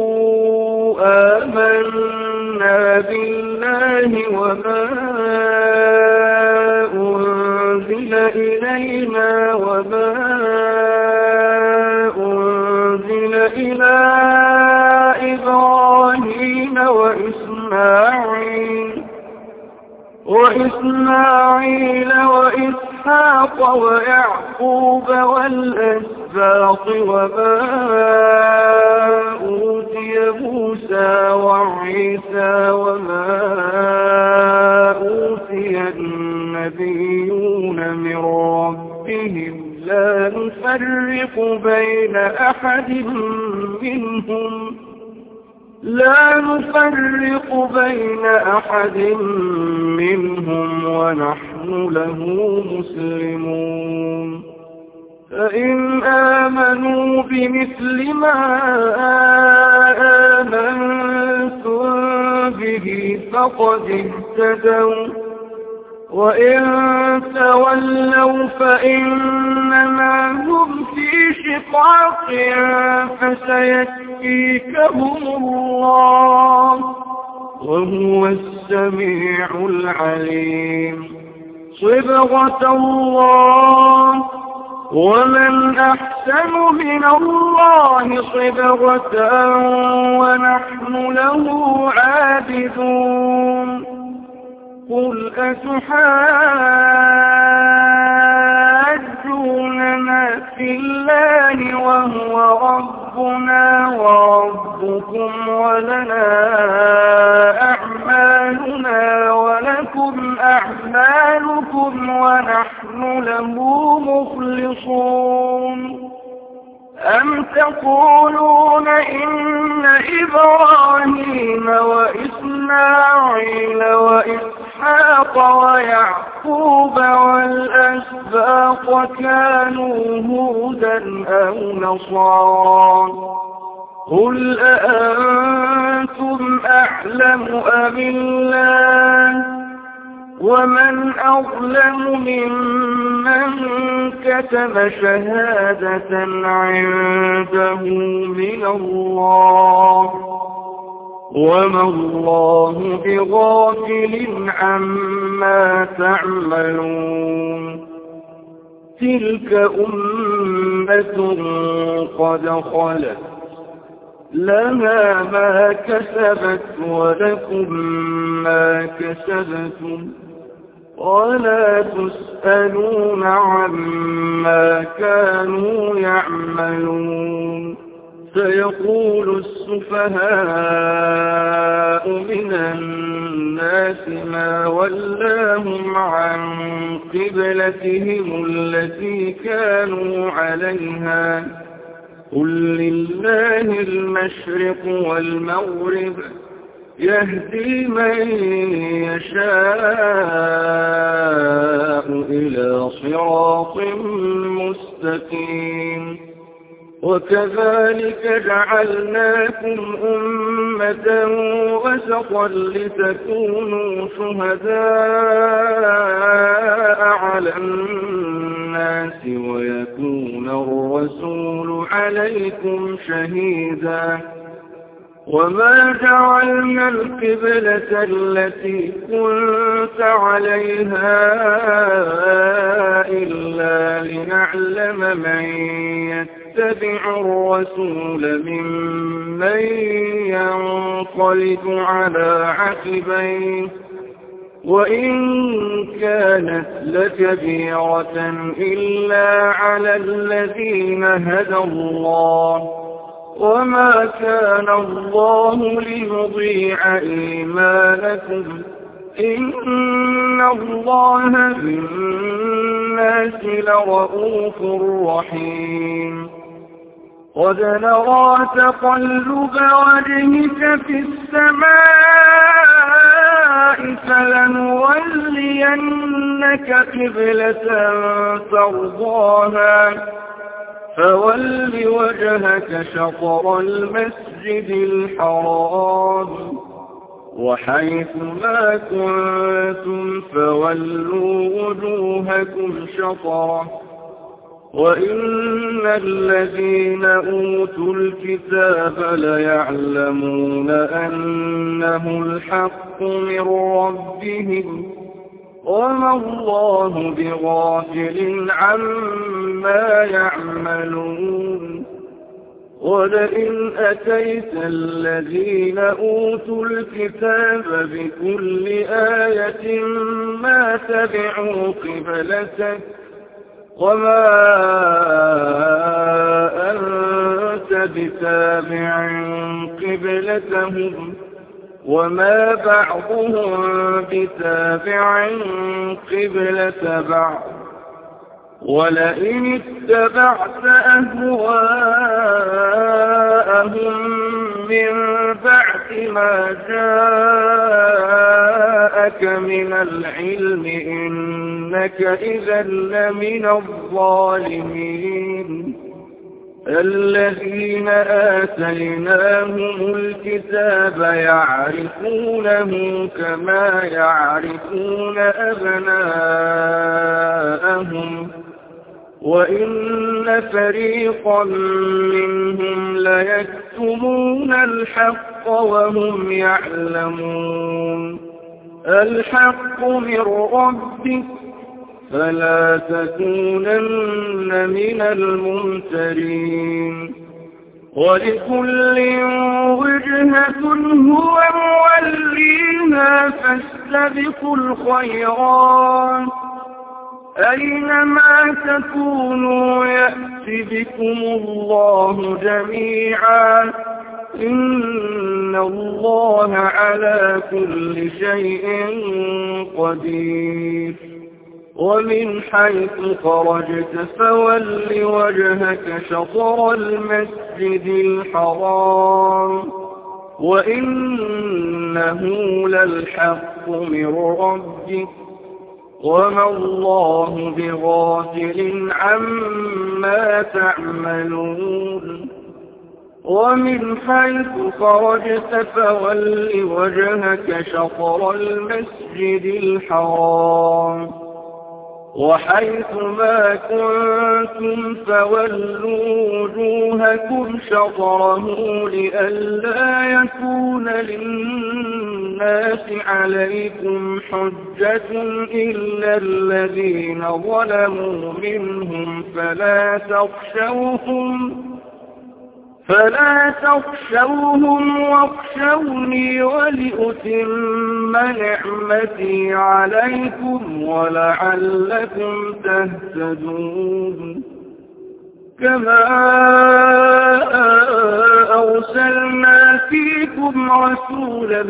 آمنا بالله وما أنزل إلينا وما أنزل إلى إبراهيم وإسماعيل وإسحاق ويعقوب والأسباط وما أوتي موسى وعيسى وما أوتي النبيون من ربهم لا نفرق بين أحد منهم ونحن له مسلمون فإن آمنوا بمثل ما آمنتم به فقد اهتدوا وإن تولوا فإنما هم في شقاق فسيكفيكهم الله وهو السميع العليم صبغة الله ومن أحسن من الله صبغة ونحن له عابدون قل أتحاجوننا في الله وهو ربنا وربكم ربكم ولنا أعمالنا ولكم أعمالكم ونحن له مخلصون أم تقولون إن إبراهيم وإسماعيل وإسحاق ويعقوب والأسباط كانوا هودا أو نصارى قل أأنتم أعلم أم الله ومن أظلم ممن كتم شهادة عنده من الله وما الله بغافل عما تعملون تلك أمة قد خلت لها ما كسبت ولكم ما كسبتم ولا تسألون عما كانوا يعملون سيقول السفهاء من الناس ما ولاهم عن قبلتهم التي كانوا عليها قل لله المشرق والمغرب يهدي من يشاء إلى صراط مستقيم وكذلك جعلناكم أمة وسطا لتكونوا شهداء على الناس ويكون الرسول عليكم شهيدا وما جعلنا القبلة التي كنت عليها إلا لنعلم من يتبع الرسول ممن ينقلب على عقبيه وإن كانت لكبيرة إلا على الذين هدى الله وما كان الله ليضيع إيمانكم إن الله بالناس لرؤوف رحيم قد نرى تقلب وجهك في السماء فلنولينك قبلة ترضاها فول وجهك شطر المسجد الحرام وحيث ما كنتم فولوا وجوهكم شطره وإن الذين أوتوا الكتاب ليعلمون أنه الحق من ربهم وما الله بغافل عما يعملون ولئن أتيت الذين أوتوا الكتاب بكل آية ما تبعوا قبلتك وما أنت بتابع قبلتهم وما بعضهم بتابع قبلة بعض ولئن اتبعت أهواءهم من بعد ما جاءك من العلم إنك إذا لمن الظالمين الذين آتيناهم الكتاب يعرفونه كما يعرفون أبناءهم وإن فريقا منهم ليكتمون الحق وهم يعلمون الحق من ربك فلا تكونن من الممترين ولكل وجهة هو موليها فاستبقوا الخيرات أينما تكونوا يأت بكم الله جميعا إن الله على كل شيء قدير ومن حيث خرجت فول وجهك شطر المسجد الحرام وإنه للحق من ربك وما الله بغافل عما تعملون ومن حيث خرجت فول وجهك شطر المسجد الحرام وحيث ما كنتم فولوا وجوهكم شطره لئلا يكون للناس عليكم حجة إلا الذين ظلموا منهم فلا تخشوهم واخشوني ولأتم نعمتي عليكم ولعلكم تهتدون كما أرسلنا فيكم رسولا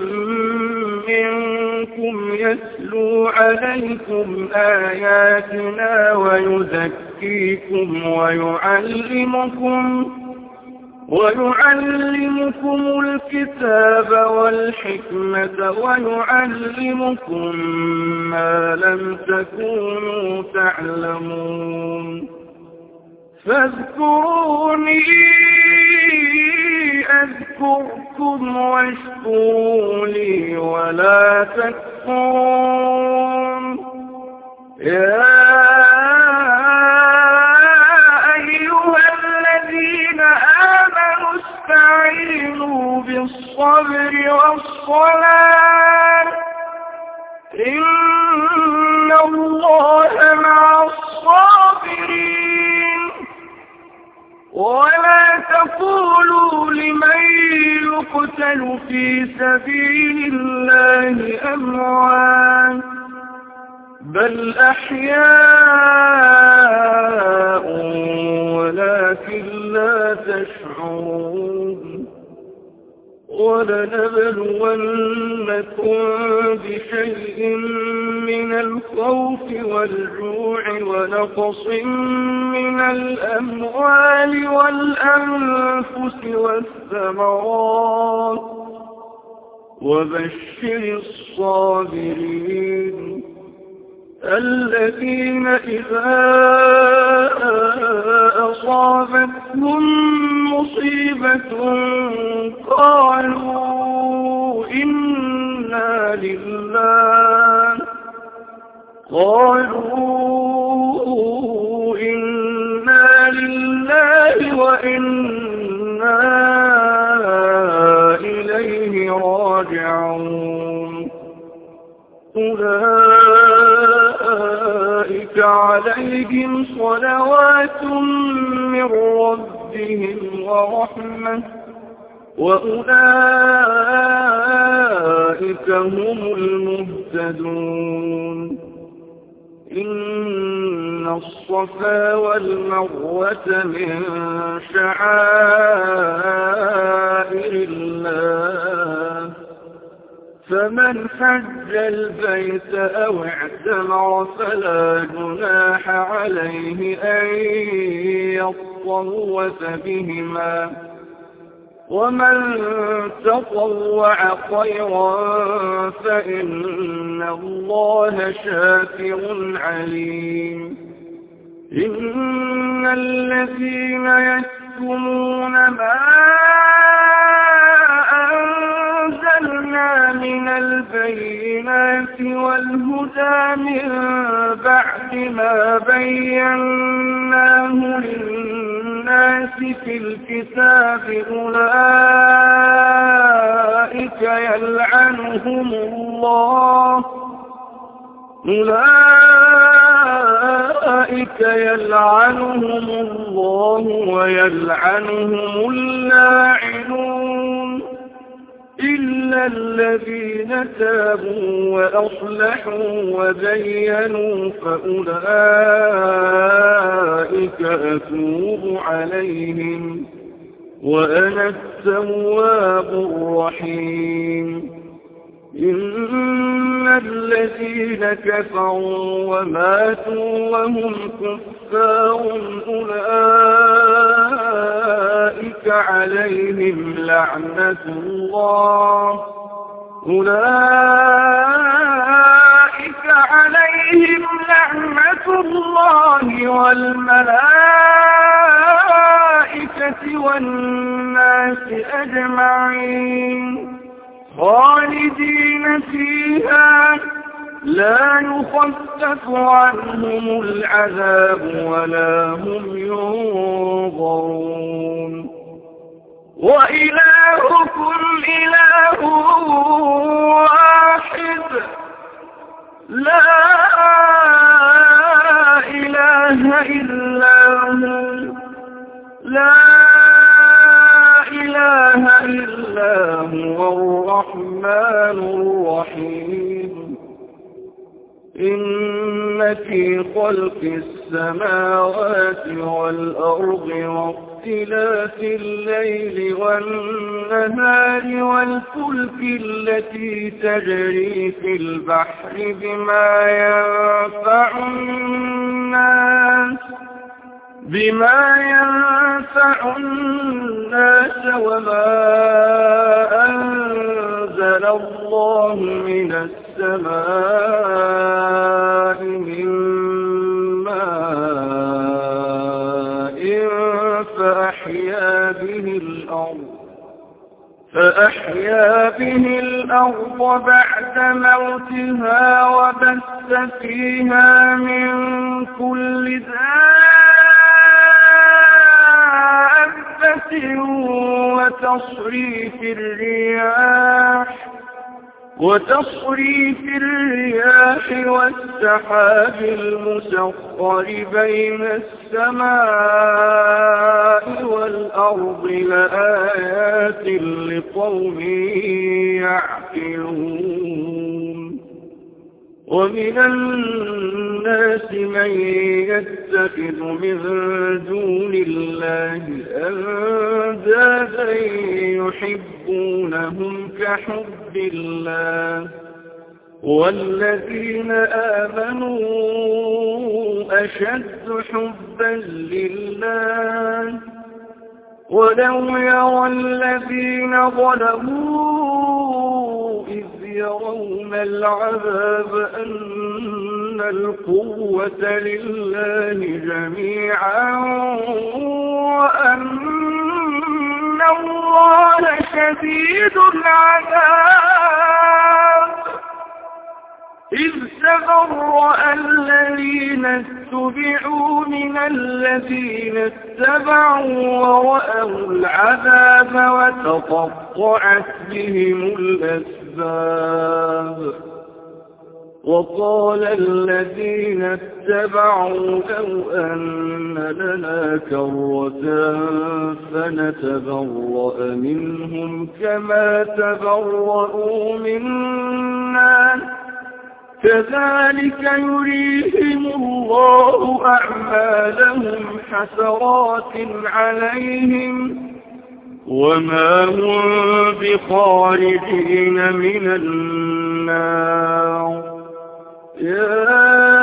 منكم يتلو عليكم آياتنا ويزكيكم ويعلمكم الكتاب والحكمة ويعلمكم ما لم تكونوا تعلمون فاذكروني أذكركم واشكروا لي ولا تكفرون يا أيها الذين آمنوا استعينوا بالصبر والصلاة إن الله مع الصابرين ولا تقولوا لمن يقتل في سبيل الله أموات بل أحياء ولكن لا تشعرون ولنبلونكم بشيء من الخوف والجوع ونقص من الأموال والأنفس والثمرات وبشر الصابرين الذين إذا أصابتهم مصيبة قالوا إنا لله وإنا إليه راجعون أولئك عليهم صلوات من ربهم ورحمة وأولئك هم المهتدون إن الصفا والمروة من شعائر الله فمن حج البيت أو اعتمر فلا جناح عليه أن يطوف بهما ومن تطوع خيرا فإن الله شاكر عليم إن الذين يكتمون ما أنزلنا من البينات والهدى من بعد ما بيناه للناس في الكتاب أولئك يلعنهم الله ويلعنهم اللاعنون إلا الذين تابوا وأصلحوا وبينوا فأولئك أتوب عليهم وأنا التواب الرحيم. إن الذين كفروا وماتوا وهم كفار أولئك عليهم لعنة الله والملائكة والناس أجمعين خالدين فيها لا يخفف عنهم العذاب ولا هم ينظرون. وإلهكم إله واحد لا إله إلا هو الرحمن الرحيم. إن في خلق السماوات والأرض واختلاف الليل والنهار والفلك التي تجري في البحر بما ينفع الناس وما أنزل الله من السماء من ماء فأحيا به الأرض بعد موتها وبث فيها من كل دابة وتصريف الرياح والسحاب المسخر بين السماء والأرض لآيات لقوم يعقلون. ومن الناس من يتخذ من دون الله أندادا يحبونهم كحب الله والذين آمنوا أشد حبا لله ولو يرى الذين ظلموا إذ يرون العذاب أن القوة لله جميعا وأن الله شديد العذاب إذ تبرأ الذين اتبعوا من الذين اتبعوا ورأوا العذاب وتقطعت بهم الأسباب. وقال الذين اتبعوا لو أن لنا كرة فنتبرأ منهم كما تبرؤوا منا كذلك يريهم الله أعمالهم حسرات عليهم وما هم بخارجين من النار. يا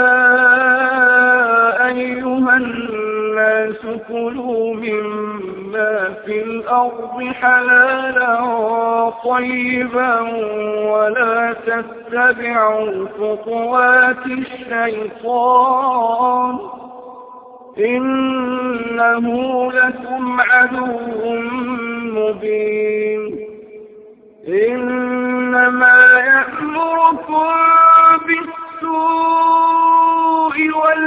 أيها الناس كلوا مما في الأرض حلالا طيبا ولا تتبعوا خطوات الشيطان إنه لكم عدو مبين. إنما يأمركم بالسوء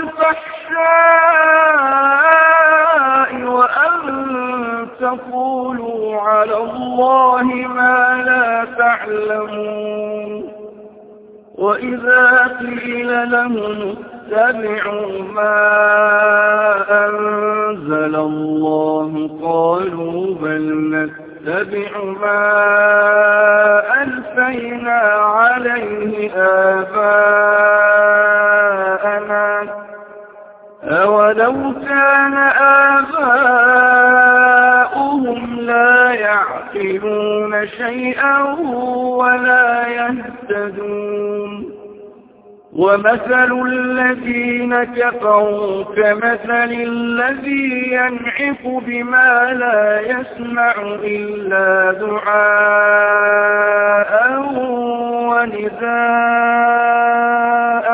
والفحشاء وأن تقولوا على الله ما لا تعلمون. وإذا قيل لهم اتبعوا ما أنزل الله قالوا بل نتبع ما ألفينا عليه آباءنا أولو كان آباؤهم يعقلون شيئا ولا يهتدون ومثل الذين كفروا كمثل الذي ينعق بما لا يسمع إلا دعاء ونداء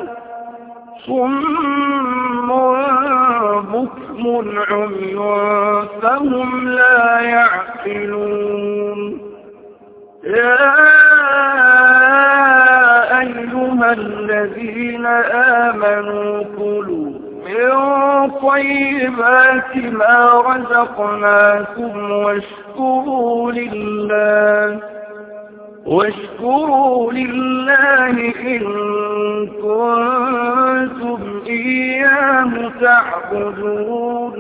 صم بكم عمي فهم لا يعقلون يا أيها الذين آمنوا كلوا من طيبات ما رزقناكم واشكروا لله إن كنتم إياه تعبدون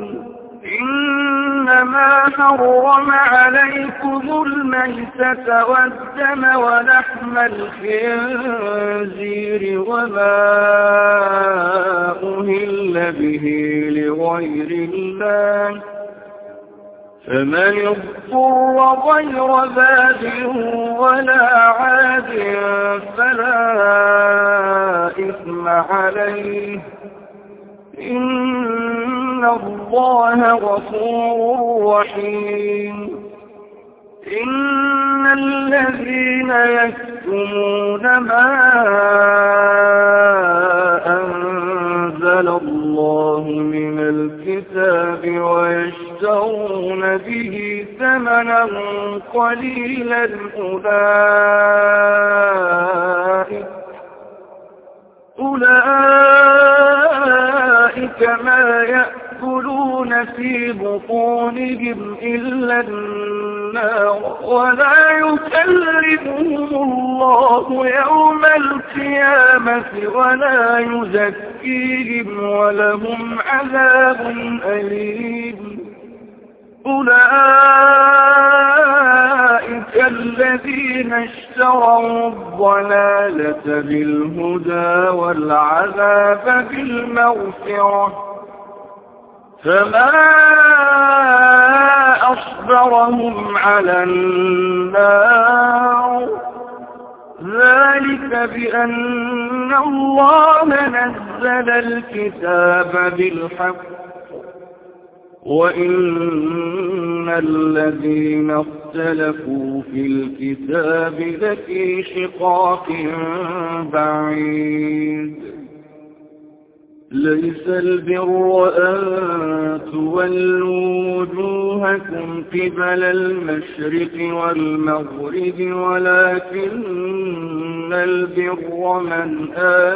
إنما حرم عليكم الميتة والدم ولحم الخنزير وما أهل به لغير الله فمن اضطر غير باد ولا عاد فلا إثم عليه إن الله غفور رحيم إن الذين يكتمون ما أنزل الله من الكتاب ويشترون به ثمنا قليلا أولئك ما يأكلون في بطونهم إلا النار ولا يكلمهم الله يوم القيامة ولا يزكيهم ولهم عذاب أليم أولئك الذين اشتروا الضلالة بالهدى والعذاب بالمغفرة فما أصبرهم على النار ذلك بأن الله نزل الكتاب بالحق وإن الذين اختلفوا في الكتاب لفي شقاق بعيد ليس البر أن تولوا وجوهكم قبل المشرق والمغرب ولكن البر من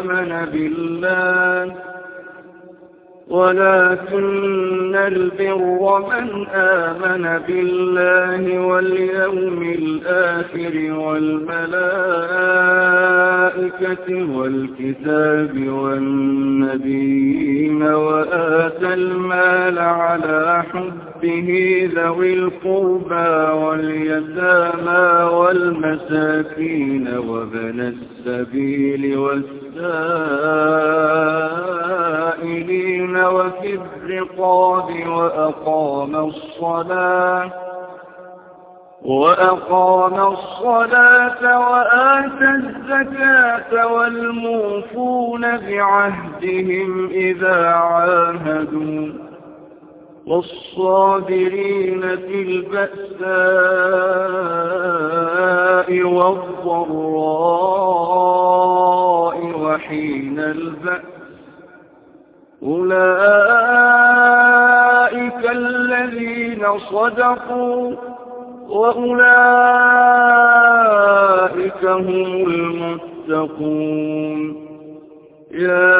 آمن بالله واليوم الآخر والملائكة والكتاب والنبيين وآتى المال على حبه ذوي القربى واليتامى والمساكين وابن السبيل والسائلين وفي الرقاب وأقام الصلاة وآتى الزكاة والموفون بعهدهم إذا عاهدوا والصابرين في البأساء والضراء وحين البأس أولئك الذين صدقوا وأولئك هم المتقون يا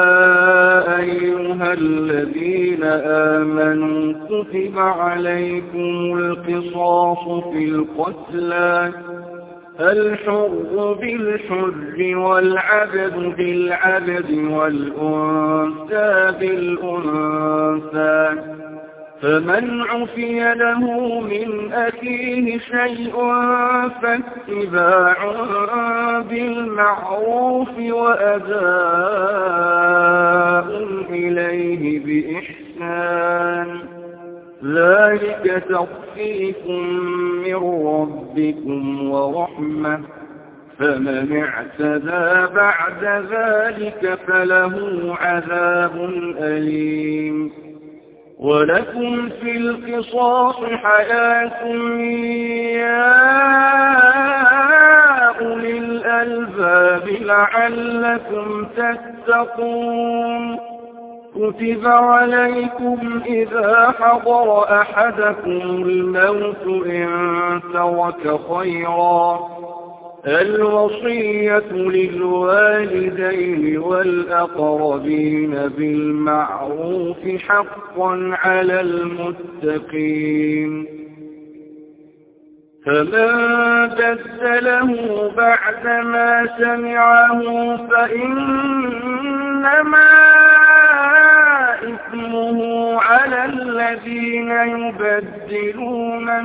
أيها الذين آمنوا كتب عليكم القصاص في القتلى الحر بالحر والعبد بالعبد والأنثى بالأنثى فمن عفي له من أخيه شيء فاتباع بالمعروف وأداء إليه بإحسان ذلك تخفيف من ربكم ورحمة، فمن اعتدى بعد ذلك فله عذاب أليم. ولكم في القصاص حياة يا أولي الألباب لعلكم تتقون. كتب عليكم إذا حضر أحدكم الموت إن ترك خيرا الوصية للوالدين والأقربين بالمعروف حقا على المتقين. فمن بدله بعدما سمعه فإنما إثمه على الذين يبدلونه،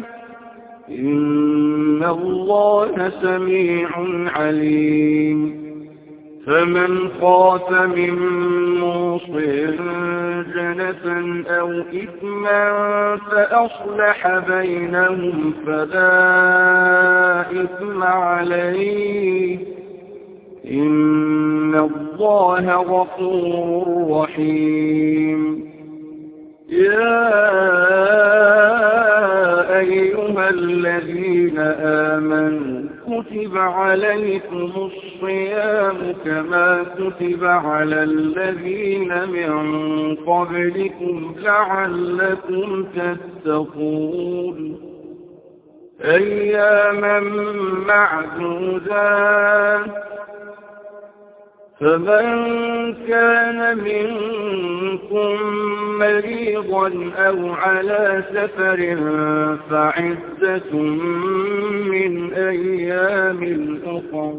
إن الله سميع عليم. فمن خاف من موص جنفا أو إثما فأصلح بينهم فلا إثم عليه، إن الله غفور رحيم. يا أيها الذين آمنوا كتب عليكم الصيام كما كتب على الذين من قبلكم لعلكم تتقون. أياما معدودات، فمن كان منكم مريضا أو على سفر فعدة من أيام أخر،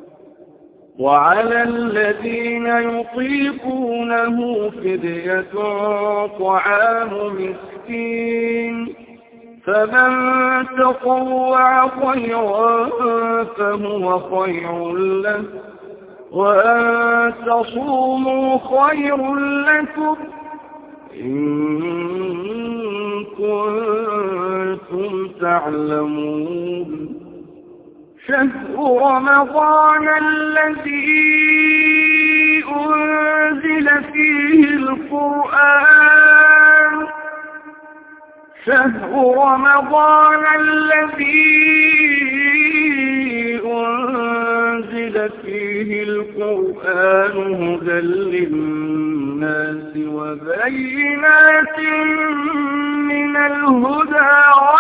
وعلى الذين يطيقونه فدية طعام مسكين، فمن تطوع خيرا فهو خير له، وأن تصوموا خير لكم إن كنتم تعلمون. شهر رمضان الذي أنزل فيه القرآن، شهر رمضان الذي أنزل فيه القرآن هدى للناس وبينات من الهدى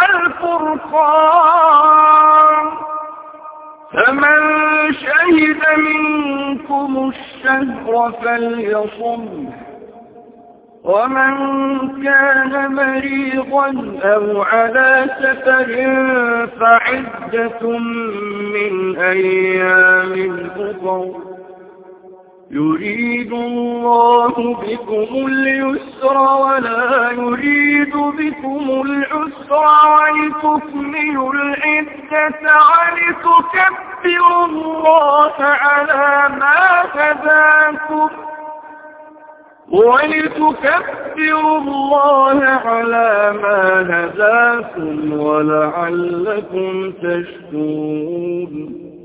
والفرقان، فمن شهد منكم الشهر فليصم، ومن كان مريضا أو على سفر فعدة من أيام أخر، يريد الله بكم اليسر ولا يريد بكم العسر ولتكملوا العدة ولتكبروا الله على ما هداكم ولعلكم تشكرون.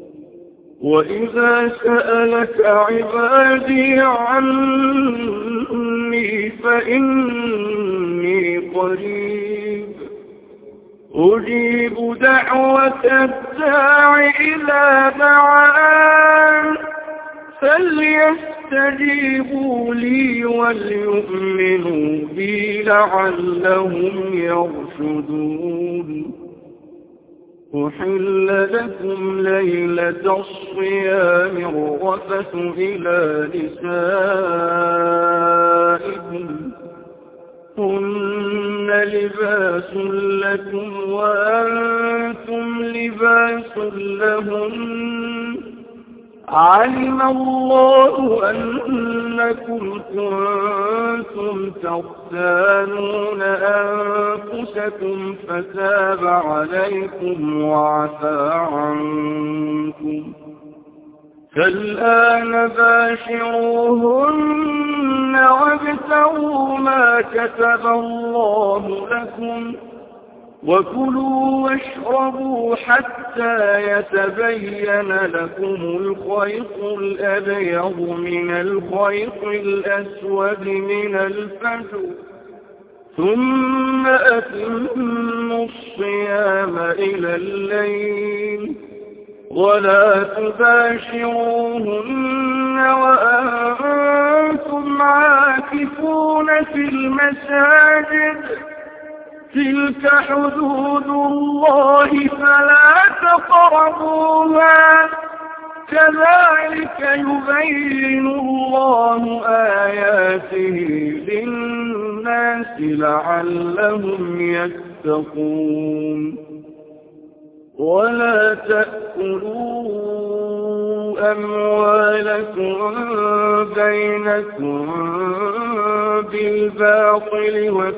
وإذا سألك عبادي عني فإني قريب أجيب دعوة الداع إذا دعان، فليستجيبوا لي وليؤمنوا بي لعلهم يرشدون. أحل لكم ليلة الصيام الرفث إلى نسائكم هن لباس لكم وأنتم لباس لهم، علم الله أنكم كنتم تختانون أنفسكم فتاب عليكم وعفى عنكم، فالآن باشروهن وابتغوا ما كتب الله لكم وكلوا واشربوا حتى يتبين لكم الخيط الأبيض من الخيط الأسود من الفجر ثم أتموا الصيام إلى الليل ولا تباشروهن وأنتم عاكفون في المساجد تلك حدود الله فلا تقربوها كذلك يبين الله آياته للناس لعلهم يتقون ولا تأكلوا أموالكم بينكم بالباطل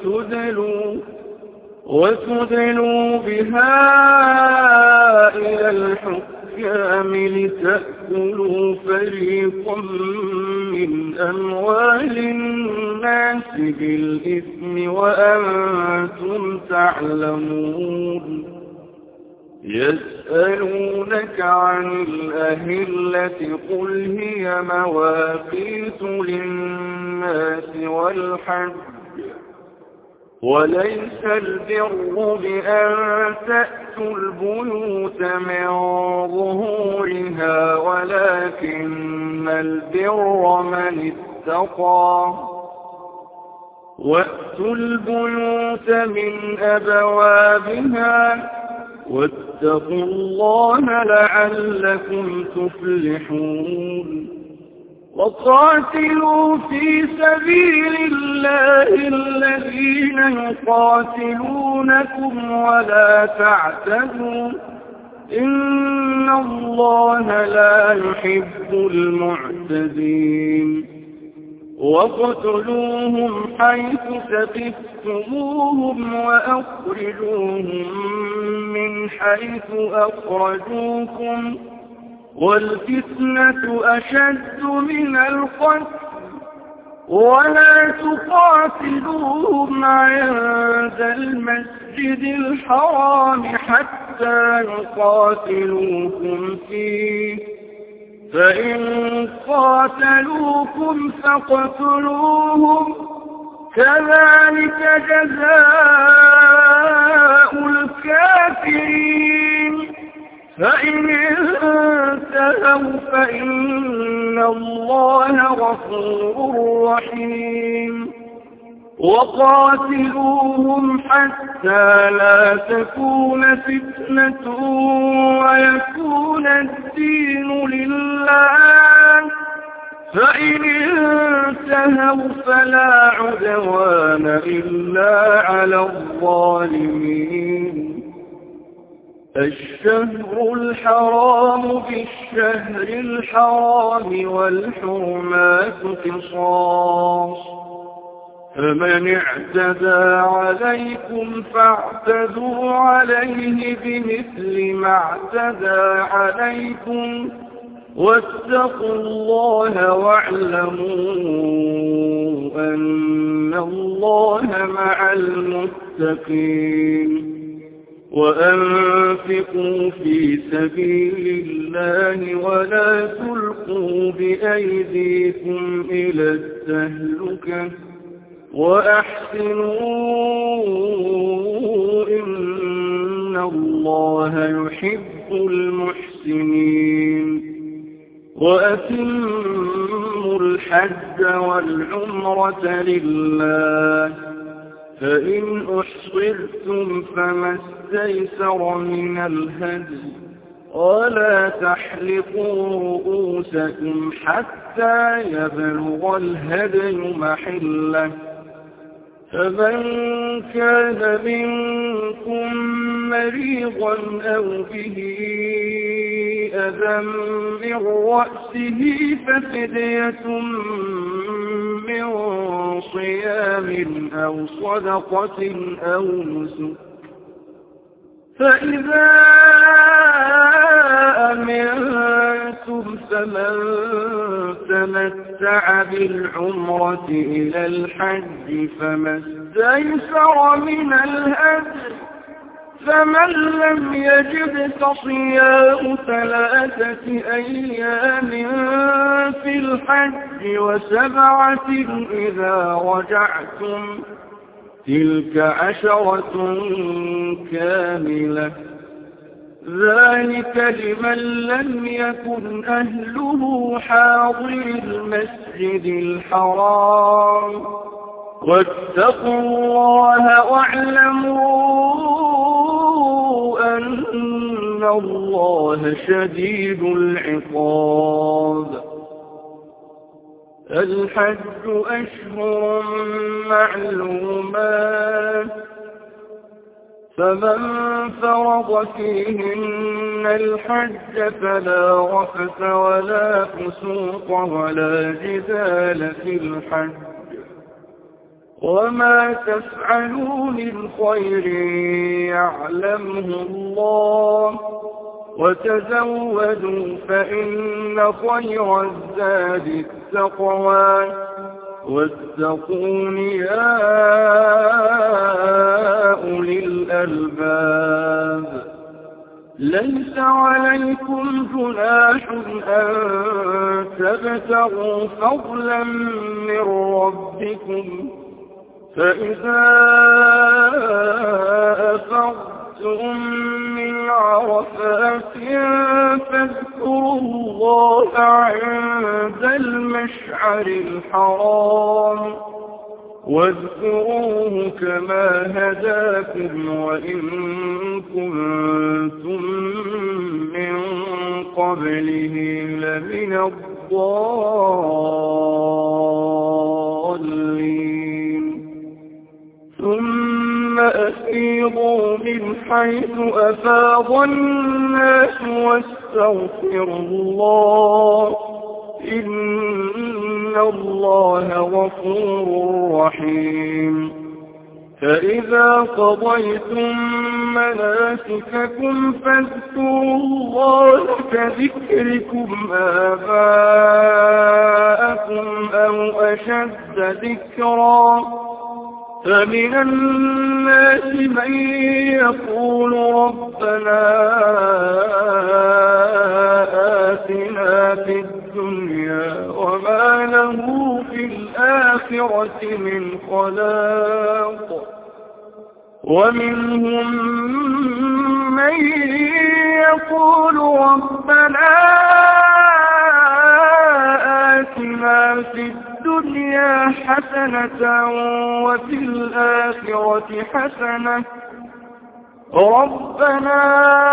وتدلوا بها إلى الحكام لتأكلوا فريقا من أموال الناس بالإثم وأنتم تعلمون يسألونك عن الأهلة قل هي مواقيت للناس والحج وليس البر بأن تأتوا البيوت من ظهورها ولكن البر من اتقى وأتوا البيوت من أبوابها واتقوا الله لعلكم تفلحون وقاتلوا في سبيل الله الذين يقاتلونكم ولا تعتدوا إن الله لا يحب المعتدين واقتلوهم حيث ثقفتموهم وأخرجوهم من حيث أخرجوكم والفتنة أشد من القتل ولا تقاتلوهم عند المسجد الحرام حتى يقاتلوكم فيه فإن قاتلوكم فاقتلوهم كذلك جزاء الكافرين فإن انتهوا فإن الله غفور رحيم وقاتلوهم حتى لا تكون فتنة ويكون الدين لله فإن انتهوا فلا عدوان إلا على الظالمين الشهر الحرام بالشهر الحرام والحرمات قصاص فمن اعتدى عليكم فاعتدوا عليه بمثل ما اعتدى عليكم واتقوا الله واعلموا أن الله مع المتقين وأنفقوا في سبيل الله ولا تلقوا بأيديكم إلى التهلكة وأحسنوا إن الله يحب المحسنين وأتموا الحج والعمرة لله فإن أحصرتم فما استيسر من الهدي ولا تحلقوا رؤوسكم حتى يبلغ الهدي محله فمن كان منكم مريضا أو به أذى من رأسه ففدية من صيام أو صدقة أو نسك فإذا أمنتم فمن تمتع بالعمرة إلى الحج فما استيسر من الهدي، فمن لم يجد فصيام 3 أيام في الحج و7 إذا رجعتم، تلك 10 كاملة، ذلك لمن لم يكن أهله حاضر المسجد الحرام. واتقوا الله واعلموا أن الله شديد العقاب. الحج أشهر معلومات، فمن فرض فيهن الحج فلا رفث ولا فسوق ولا جدال في الحج، وما تفعلوا من خير يعلمه الله، وتزودوا فإن خير الزاد التقوى، واتقون يا أولي الألباب. ليس عليكم جناح أن تبتغوا فضلا من ربكم، فإذا أفضتم من عرفات فاذكروا الله عند المشعر الحرام، واذكروه كما هداكم وإن كنتم من قبله لمن الضالين. ثم أفيضوا من حيث أفاض الناس واستغفروا الله، إن الله غفور رحيم. فإذا قضيتم مناسككم فاذكروا الله كذكركم آباءكم أو أشد ذكرا، فمن الناس من يقول ربنا آتنا في الدنيا وما له في الآخرة من خلاق، ومنهم من يقول ربنا آتنا في الدنيا حسنة وفي الآخرة حسنة، ربنا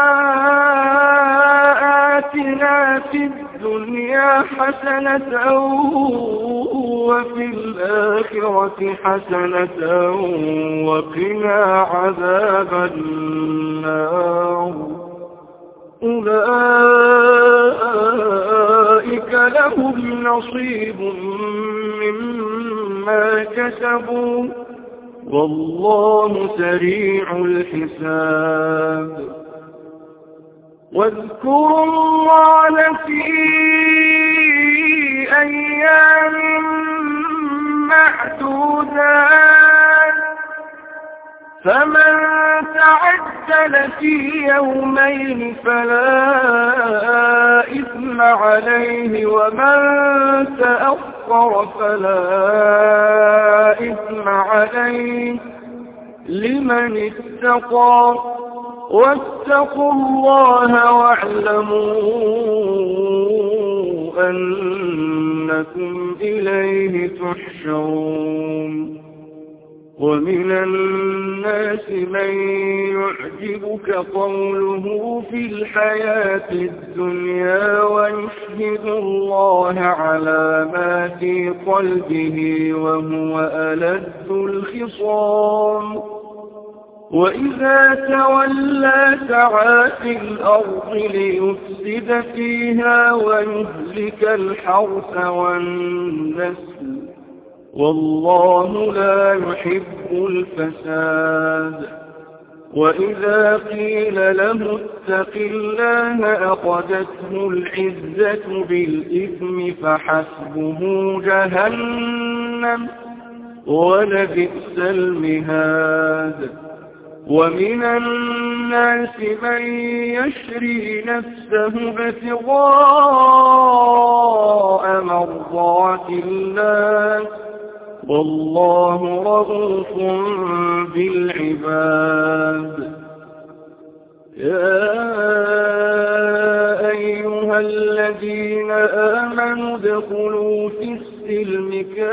آتنا في الدنيا حسنة وفي الآخرة حسنة وقنا عذاب النار. أولئك لهم نصيب مما كسبوا والله سريع الحساب. واذكروا الله في أيام معدودات، فمن تعجل في يومين فلا إثم عليه، ومن تأخر فلا إثم عليه لمن اتقى. واتقوا الله واعلموا أنكم إليه تحشرون. ومن الناس من يعجبك قوله في الحياة الدنيا ويشهد الله على ما في قلبه وهو ألد الخصام، وإذا تولى سعى في الأرض ليفسد فيها ويهلك الحرث والنسل، والله لا يحب الفساد. وإذا قيل له اتق الله أخذته العزة بالإثم فحسبه جهنم ولبئس المهاد ومن الناس من يشري نفسه ابتغاء مرضات الله والله رؤوف بالعباد يا أيها الذين آمنوا ادخلوا في السلم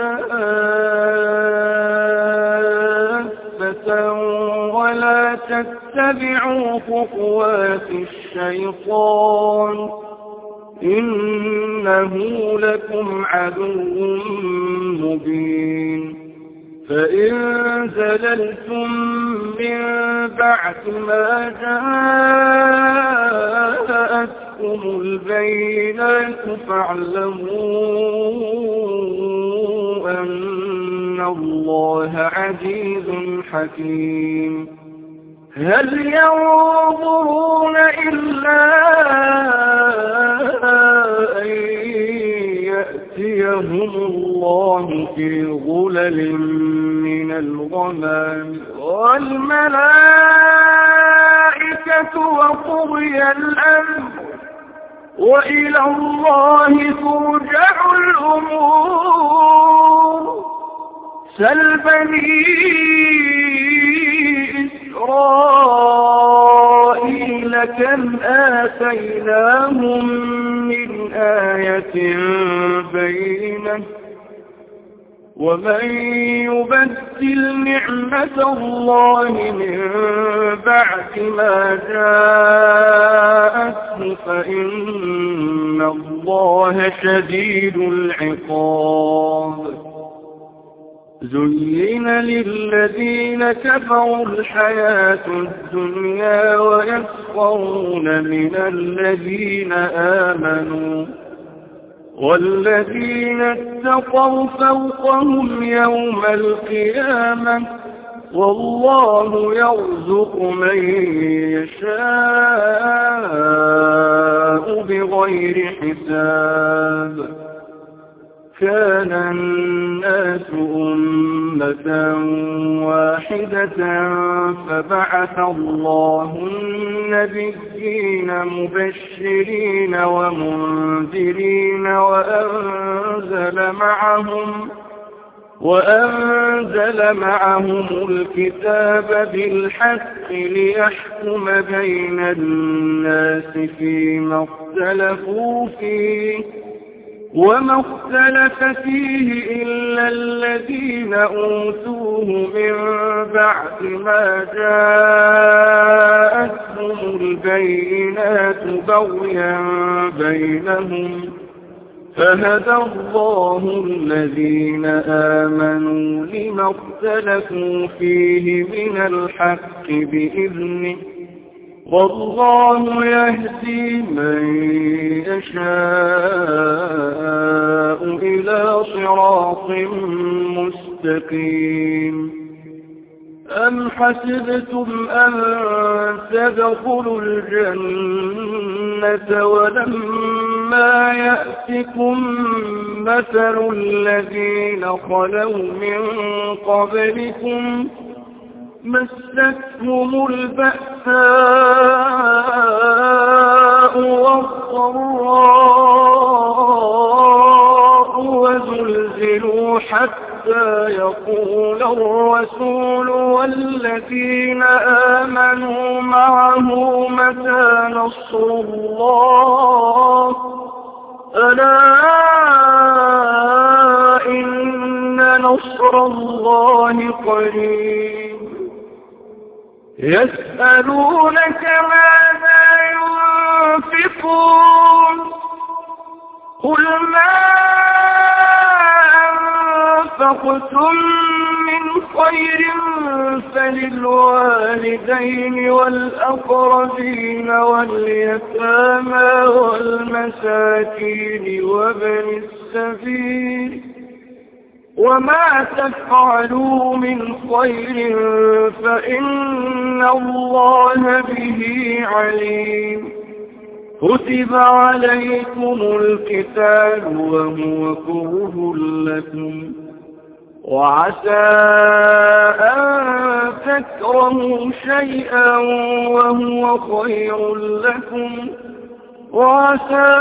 كافة ولا تتبعوا خطوات الشيطان إنه لكم عدو مبين فإن زللتم من بعد ما جاءتكم البينات فاعلموا أن الله عزيز حكيم هل ينظرون إلا أن يأتيهم الله في ظلل من الغمام والملائكة وقضي الأمر وإلى الله ترجع الأمور سل بني إسرائيل كم آتيناهم من آية بينة ومن يبدل نعمة الله من بعد ما جاءته فإن الله شديد العقاب زين للذين كفروا الحياة الدنيا ويسخرون من الذين آمنوا والذين اتقوا فوقهم يوم القيامة والله يرزق من يشاء بغير حساب كان الناس أمة واحدة فبعث الله النبيين مبشرين ومنذرين وأنزل معهم الكتاب بالحق ليحكم بين الناس فيما اختلفوا فيه وما اختلف فيه إلا الذين أوتوه من بعد ما جاءتهم البينات بغيا بينهم فهدى الله الذين آمنوا لما اختلفوا فيه من الحق بإذنه والله يهدي من يشاء إلى صراط مستقيم أم حسبتم أن تدخلوا الجنة ولما يأتكم مثل الذين خلوا من قبلكم مستهم البأساء والضراء وزلزلوا حتى يقول الرسول والذين آمنوا معه متى نصر الله ألا إن نصر الله قريب يسألونك ماذا ينفقون قل ما أنفقتم من خير فللوالدين والأقربين واليتامى والمساكين وابن السبيل وما تفعلوا من خير فإن الله به عليم. كتب عليكم القتال وهو كره لكم، وعسى أن تكرهوا شيئا وهو خير لكم، وعسى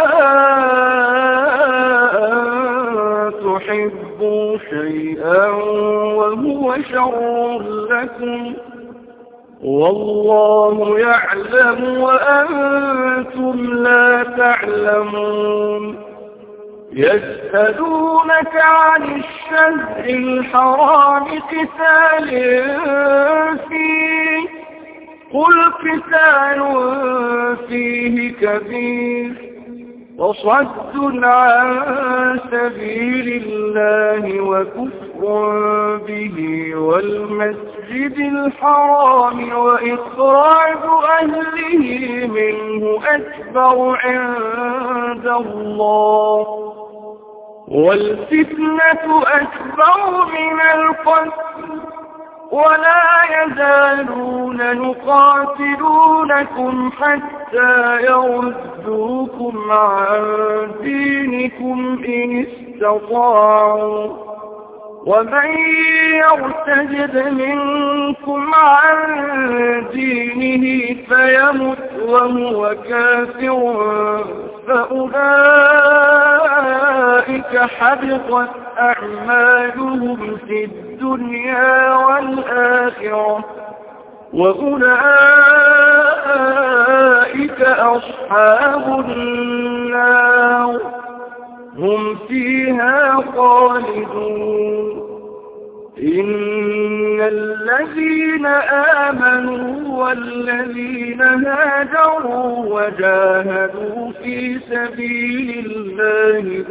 أن تحبوا شيئا وهو شر لكم، والله يعلم وأنتم لا تعلمون. يسألونك عن الشهر الحرام قتال فيه، قل قتال فيه كبير، وصد عن سبيل الله وكفر به والمسجد الحرام وإخراج أهله منه أكبر عند الله، والفتنة أكبر من القتل، ولا يزالون يقاتلونكم حتى يردوكم عن دينكم إن استطاعوا، ومن يرتد منكم عن دينه فيمت وهو كافر فأولئك حبطت أعمالهم في الدنيا والآخرة، وأولئك أصحاب النار هم فيها خالدون. إن الذين آمنوا والذين هاجروا وجاهدوا في سبيل الله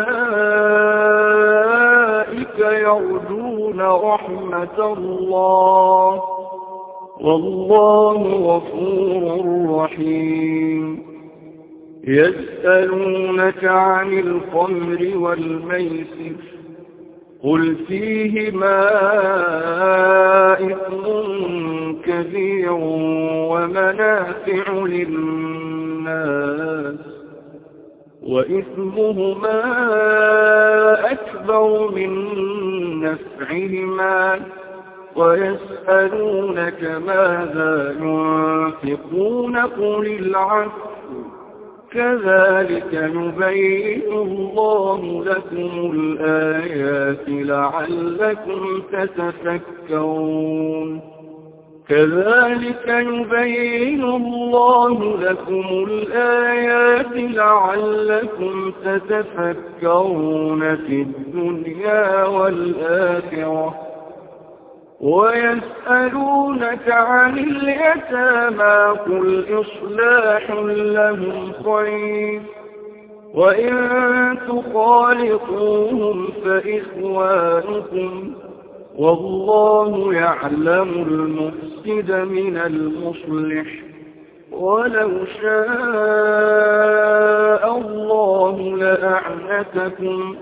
أولئك يرجون رحمة الله، والله غفور رحيم. يسألونك عن الخمر والميسر، قل فيهما إثم كبير ومنافع للناس، وإثمهما أكبر من نفعهما، ويسألونك ماذا ينفقون قل العفو، كذلك يبين الله لكم الآيات لعلكم تتفكرون. كذلك يبين الله لكم الآيات لعلكم تتفكرون في الدنيا والآخرة. ويسألونك عن اليتامى قل إصلاح لهم خير، وإن تخالطوهم فإخوانكم، والله يعلم المفسد من المصلح، ولو شاء الله لأعنتكم،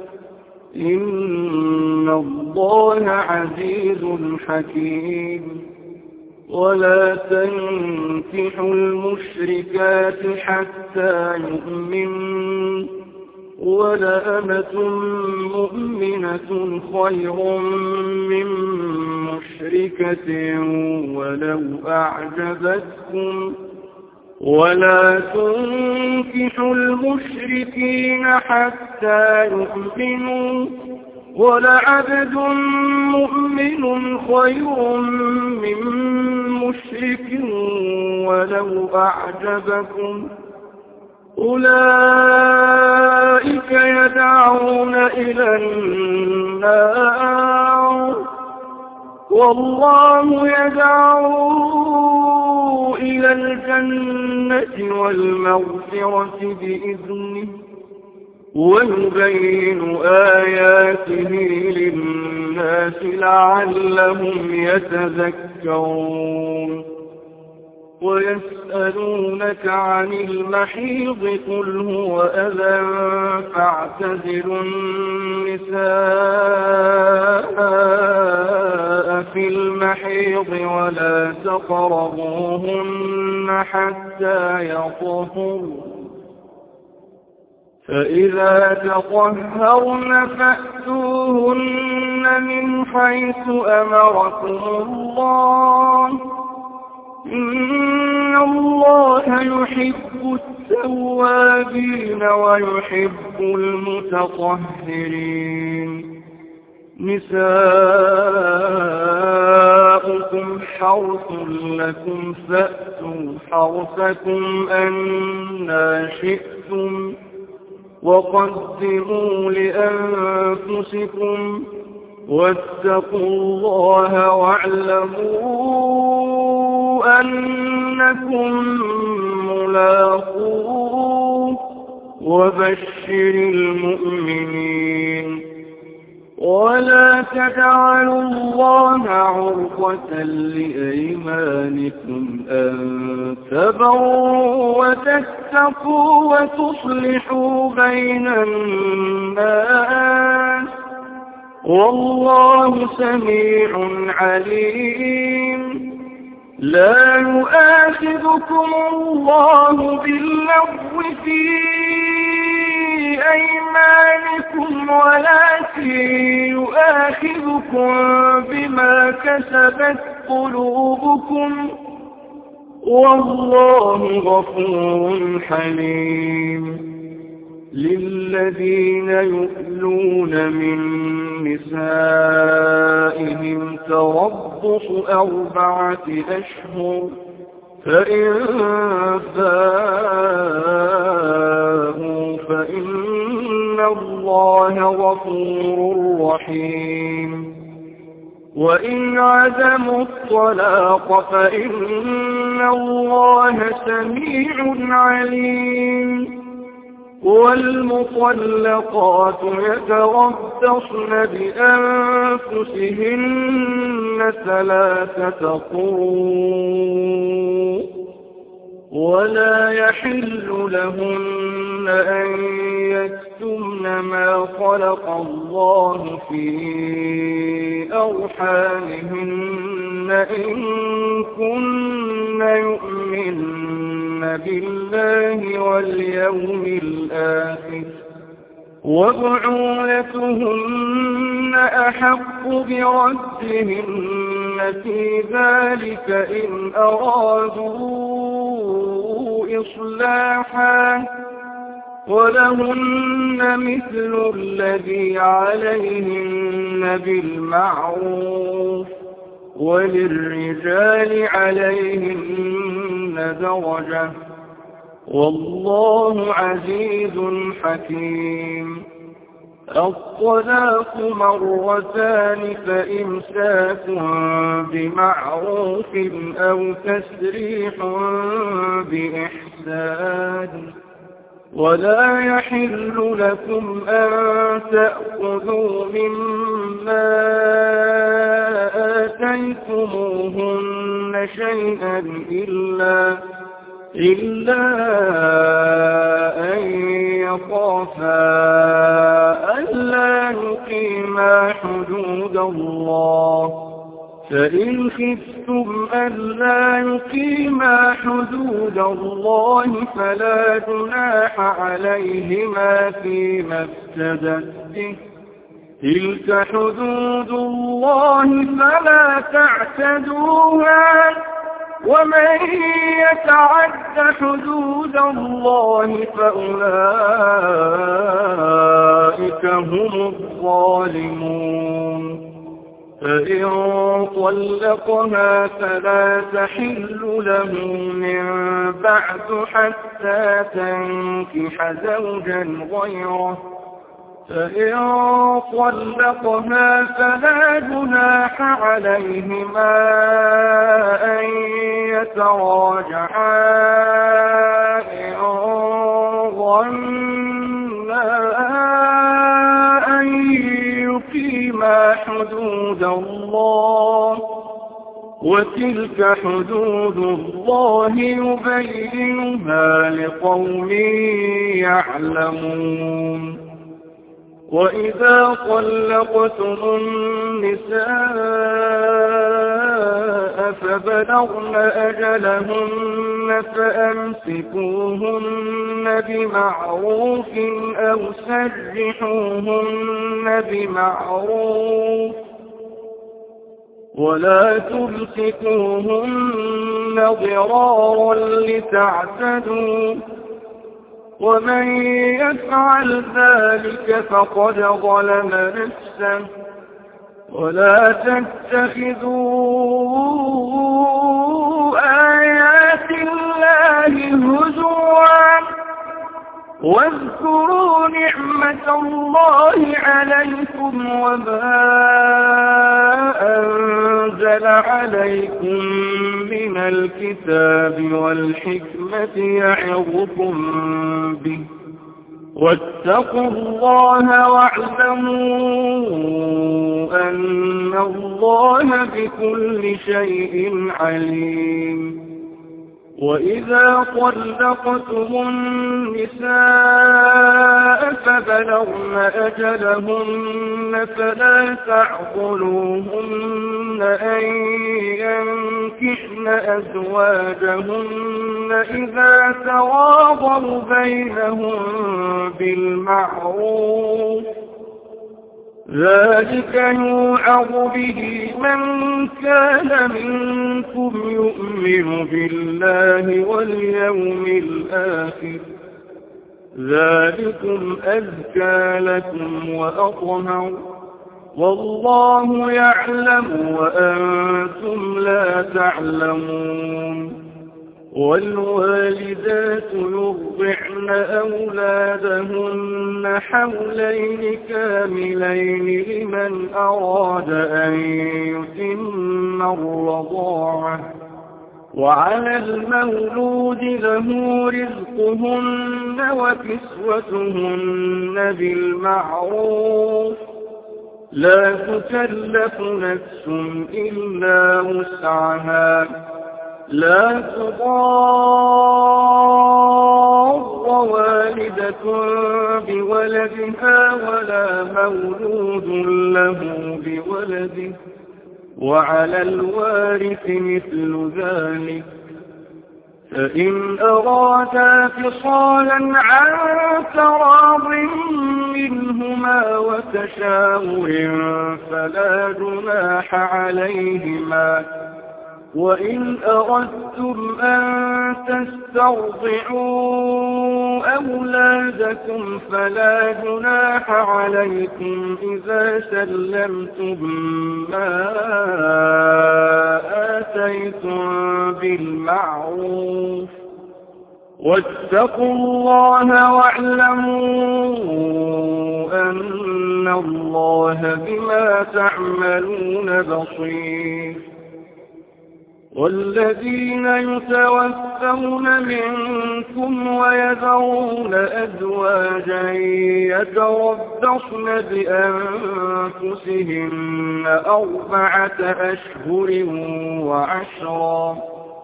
إن الله عزيز حكيم. ولا تنكحوا المشركات حتى يؤمنوا، ولأمة مؤمنة خير من مشركة ولو أعجبتكم. ولا تنكحوا المشركين حتى يؤمنوا، ولعبد مؤمن خير من مشرك ولو أعجبكم. أولئك يدعون إلى النار، والله يدعو إلى الجنة والمغفرة بإذنه، ويبين آياته للناس لعلهم يتذكرون. ويسألونك عن المحيض قل هو أذى فاعتزلوا النساء في المحيض ولا تقربوهن حتى يطهرن فإذا تطهرن فأتوهن من حيث أمركم الله إن الله يحب التوابين ويحب المتطهرين نساؤكم حرث لكم فأتوا حرثكم أنى شئتم وقدموا لأنفسكم واتقوا الله واعلموا أنكم ملاقوه وبشر المؤمنين ولا تجعلوا الله عرضة لأيمانكم أن تبروا وتتقوا وتصلحوا بين الناس والله سميع عليم لا يؤاخذكم الله باللغو في أيمانكم ولكن يؤاخذكم بما كسبت قلوبكم والله غفور حليم للذين يؤلون من نسائهم تربص 4 أشهر فإن فاءوا فإن الله غفور رحيم وإن عزموا الطلاق فإن الله سميع عليم والمطلقات يتربصن بأنفسهن 3 قروء ولا يحل لهن أن يكتمن ما خلق الله في أرحامهن إن كن يؤمن بالله واليوم الآخر وبعولتهن أحق بردهن في ذلك إن أرادوا إصلاحا ولهن مثل الذي عليهن بالمعروف وللرجال عليهن درجة والله عزيز حكيم الطلاق 2 فإمساك بمعروف أو تسريح بإحسان ولا يحل لكم أن تأخذوا مما آتيتموهن شيئا إلا أن يخافا ألا يقيما حدود الله فإن خفتم ألا يقيما حدود الله فلا جناح عليهما فيما افتدت به تلك حدود الله فلا تعتدوها ومن يتعد حدود الله فأولئك هم الظالمون فإن طلقها فلا تحل له من بعد حتى تنكح زوجا غيره فإن طلقها فلا جناح عليهما أن يتراجعا إن ظنا أن يقيما حدود الله وتلك حدود الله يبينها لقوم يعلمون. وإذا طلقتم النساء فبلغن أجلهن فأمسكوهن بمعروف أو سرحوهن بمعروف ولا تمسكوهن ضرارا لتعتدوا ومن يفعل ذلك فقد ظلم نفسه. ولا تتخذوا آيات الله هزوا واذكروا نعمة الله عليكم وما أنزل عليكم من الكتاب والحكمة يعظكم به واتقوا الله واعلموا أن الله بكل شيء عليم. وإذا طلقتم النساء فبلغن أجلهن فلا تعضلوهن أن ينكحن أزواجهن إذا تراضوا بينهم بالمعروف ذلك يوعظ به من كان منكم يؤمن بالله واليوم الآخر ذلكم أزكى لكم وأطهر والله يعلم وأنتم لا تعلمون. والوالدات يرضعن أولادهن حولين كاملين لمن أراد أن يتم الرضاعة وعلى المولود له رزقهن وكسوتهن بالمعروف لا تكلف نفس إلا وسعها لا تضار والدة بولدها ولا مولود له بولده وعلى الوارث مثل ذلك فإن أرادا فصالا عن تراض منهما وتشاور فلا جناح عليهما. وإن أردتم أن تسترضعوا أولادكم فلا جناح عليكم إذا سلمتم ما آتيتم بالمعروف واتقوا الله واعلموا أن الله بما تعملون بصير. والذين يتوفون منكم ويذرون أزواجا يتربصن بأنفسهن 4 أشهر وعشرا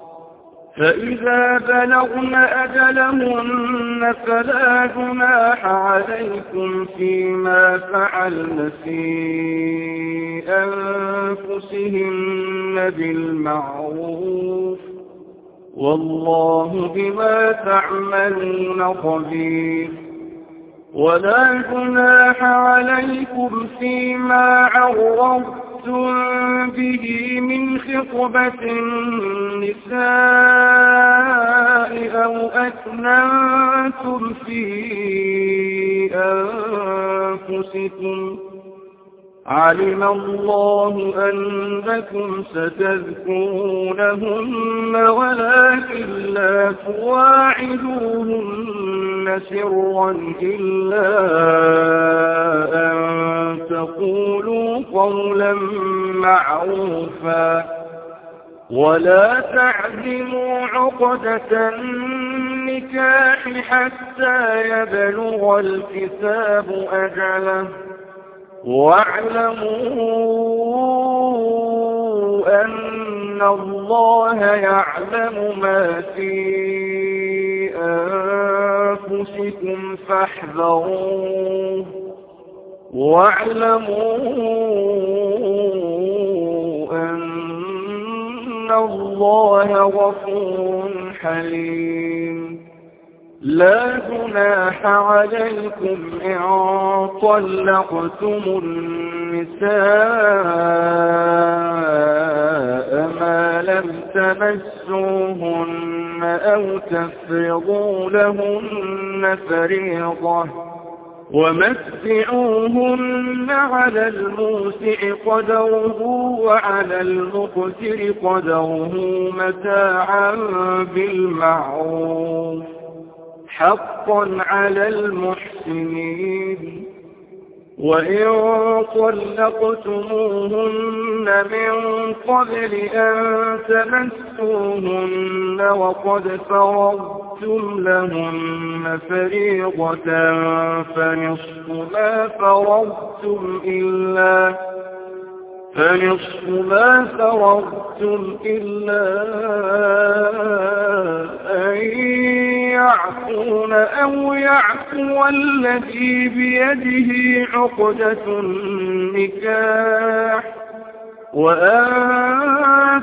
فإذا بلغن أجلهن فلا جناح عليكم فيما فعلن في أنفسهن بالمعروف والله بما تعملون خبير. ولا جناح عليكم فيما عرضتم به من خطبة النساء أو أكننتم في أنفسكم علم الله أنكم ستذكرونهن ولكن لا تواعدوهن سرا إلا أن تقولوا قولا معروفا ولا تعزموا عقدة النكاح حتى يبلغ الكتاب أجله واعلموا أن الله يعلم ما في أنفسكم فاحذروه واعلموا أن الله غفور حليم. لا جناح عليكم إن طلقتم النساء ما لم تمسوهن أو تفرضوا لهن فريضة ومتعوهن على الموسع قدره وعلى المقتر قدره متاعا بالمعروف حقا على المحسنين. وإن طلقتموهن من قبل أن تمسوهن وقد فرضتم لهن فريضة فنصف ما فرضتم إلا أن يعفون أو يعفو الذي بيده عقدة النكاح وأن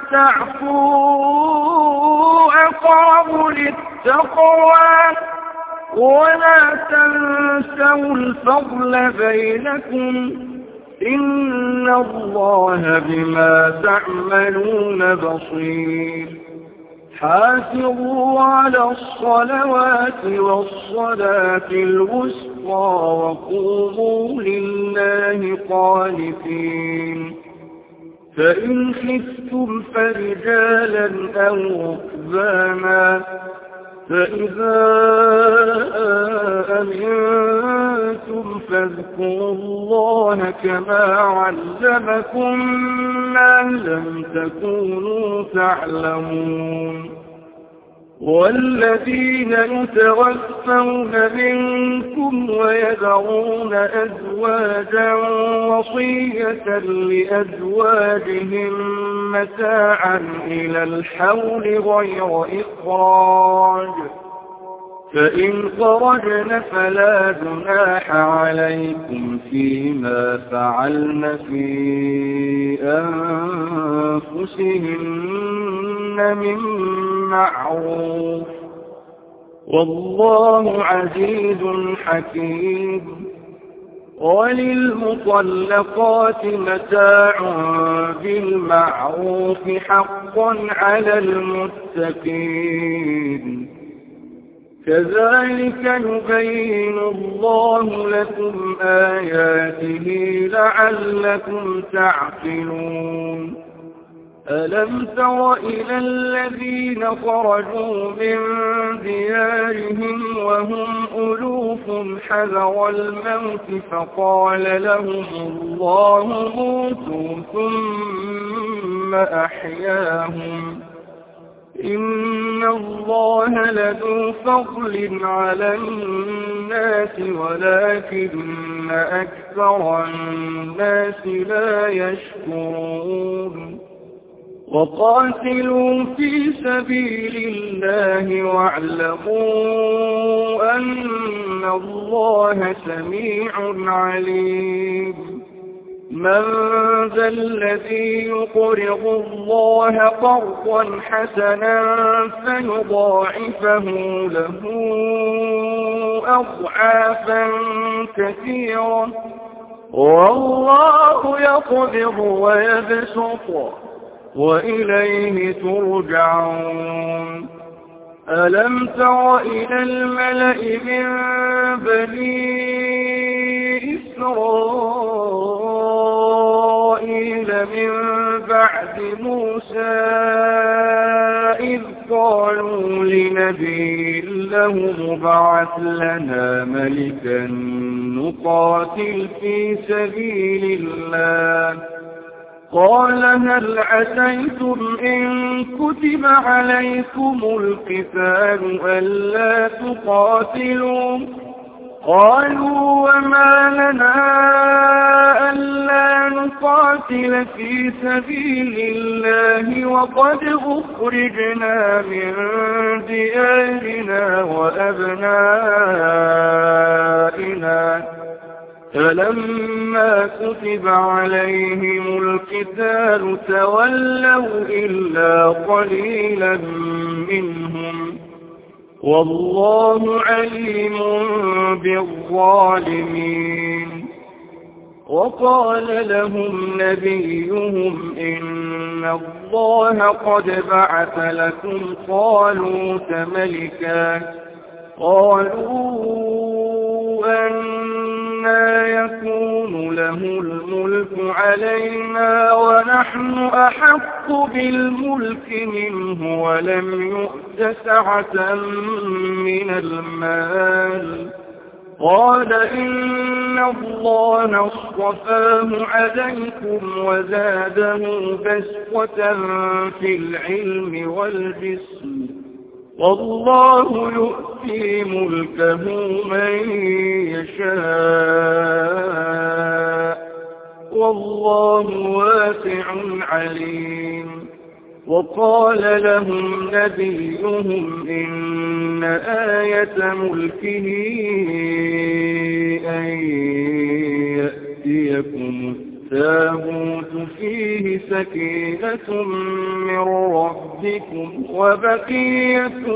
تعفوا أقرب للتقوى ولا تنسوا الفضل بينكم إن الله بما تعملون بصير. حافظوا على الصلوات والصلاة الوسطى وقوموا لله قانتين. فإن خفتم فرجالا أو ركبانا فإذا أمنتم فاذكروا الله كما علمكم ما لم تكونوا تعلمون. والذين يتوفون منكم ويذرون أزواجا وصية لأزواجهم متاعا إلى الحول غير إخراج فإن خرجن فلا جناح عليكم فيما فعلن في أنفسهن من معروف والله عزيز حكيم. وللمطلقات متاع بالمعروف حقا على المتقين. كذلك يبين الله لكم آياته لعلكم تعقلون. ألم تر إلى الذين خرجوا من ديارهم وهم ألوف حذر الموت فقال لهم الله موتوا ثم أحياهم إن الله لذو فضل على الناس ولكن أكثر الناس لا يشكرون. وقاتلوا في سبيل الله واعلموا أن الله سميع عليم. من ذا الذي يقرض الله قرضا حسنا فيضاعفه له أضعافا كثيرة والله يقبض ويبسط وإليه ترجعون. ألم تر إلى الملأ من بني إسرائيل من بعد موسى إذ قالوا لنبي له ابعث لنا ملكا نقاتل في سبيل الله قال هل عسيتم إن كتب عليكم القتال ألا تقاتلوا قالوا وما لنا ألا نقاتل في سبيل الله وقد أخرجنا من ديارنا وأبنائنا فلما كتب عليهم القتال تولوا إلا قليلا منهم والله عليم بالظالمين. وقال لهم نبيهم إن الله قد بعث لكم طالوت ملكا قالوا أنى يكون له الملك علينا ونحن أحق بالملك منه ولم يؤت سعة من المال قال إن الله اصطفاه عليكم وزاده بسطة في العلم والجسم والله يؤتي ملكه من يشاء والله واسع عليم. وقال لهم نبيهم إن آية ملكه أن يأتيكم التابوت فيه سكينة من ربكم وبقية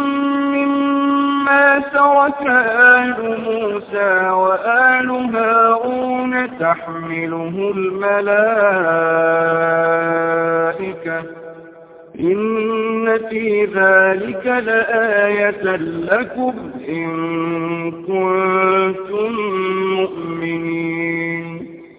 مما ترك آل موسى وآل هارون تحمله الملائكة إن في ذلك لآية لكم إن كنتم مؤمنين.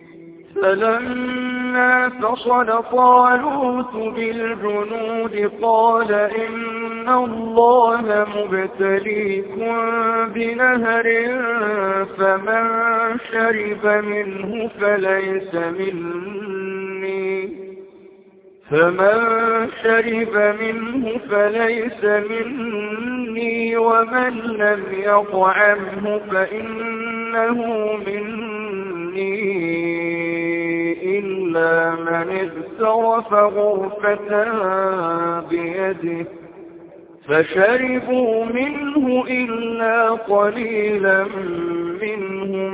فلما فصل طالوت بالجنود قال إن الله مبتليكم بنهر فمن شرب منه فليس مني ومن لم يطعمه فإنه مني إلا من اغترف غرفة بيده فشربوا منه إلا قليلا منهم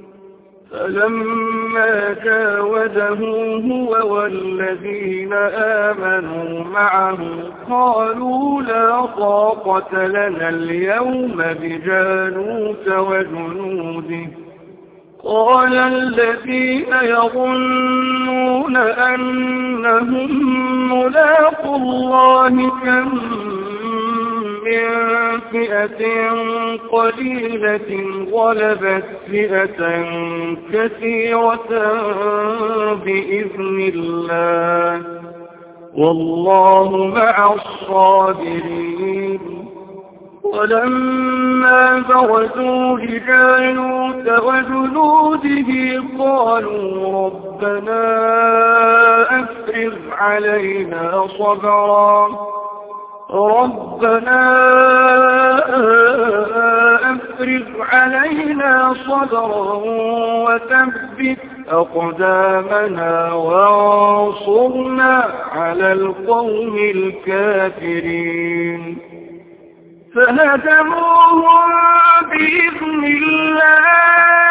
فلما جاوزه هو والذين آمنوا معه قالوا لا طاقة لنا اليوم بجالوت وجنوده قال الذين يظنون أنهم ملاقو الله كم من فئة قليلة غلبت فئة كثيرة بإذن الله والله مع الصابرين. ولما برزوا لجالوت وجنوده قالوا ربنا أفرغ علينا صبرا وثبت أقدامنا وانصرنا على القوم الكافرين. فهزموهم بإذن الله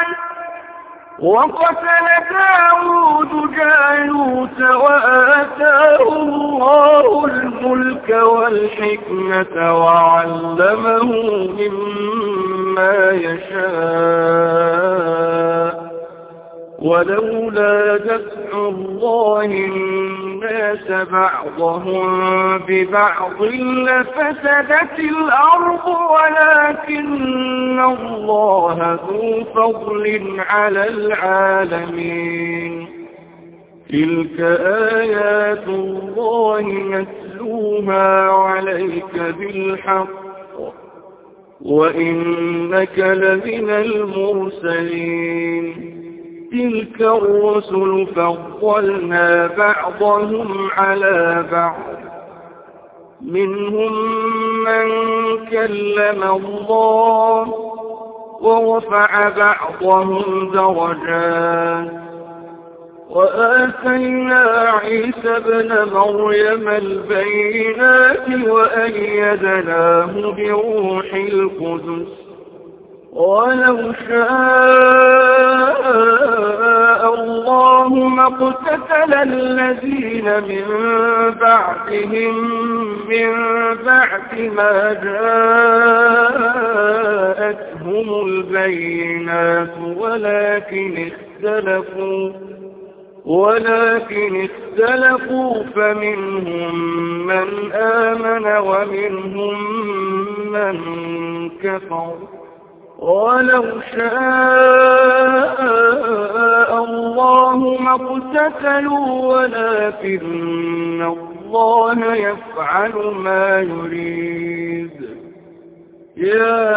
وقتل داود جالوت وآتاه الله الملك والحكمة وعلمه مما يشاء ولولا دفع الله الناس بعضهم ببعض لفسدت الأرض ولكن الله ذو فضل على العالمين. تلك آيات الله نتلوها عليك بالحق وإنك لمن المرسلين. تلك الرسل فضلنا بعضهم على بعض منهم من كلم الله ورفع بعضهم درجات وآتينا عيسى ابن مريم البينات وأيدناه بروح القدس ولو شاء الله ما اقتتل الذين من بعدهم من بعد ما جاءتهم البينات ولكن اختلفوا فمنهم من آمن ومنهم من كفر ولو شاء الله ما اقتتلوا ولكن الله يفعل ما يريد يا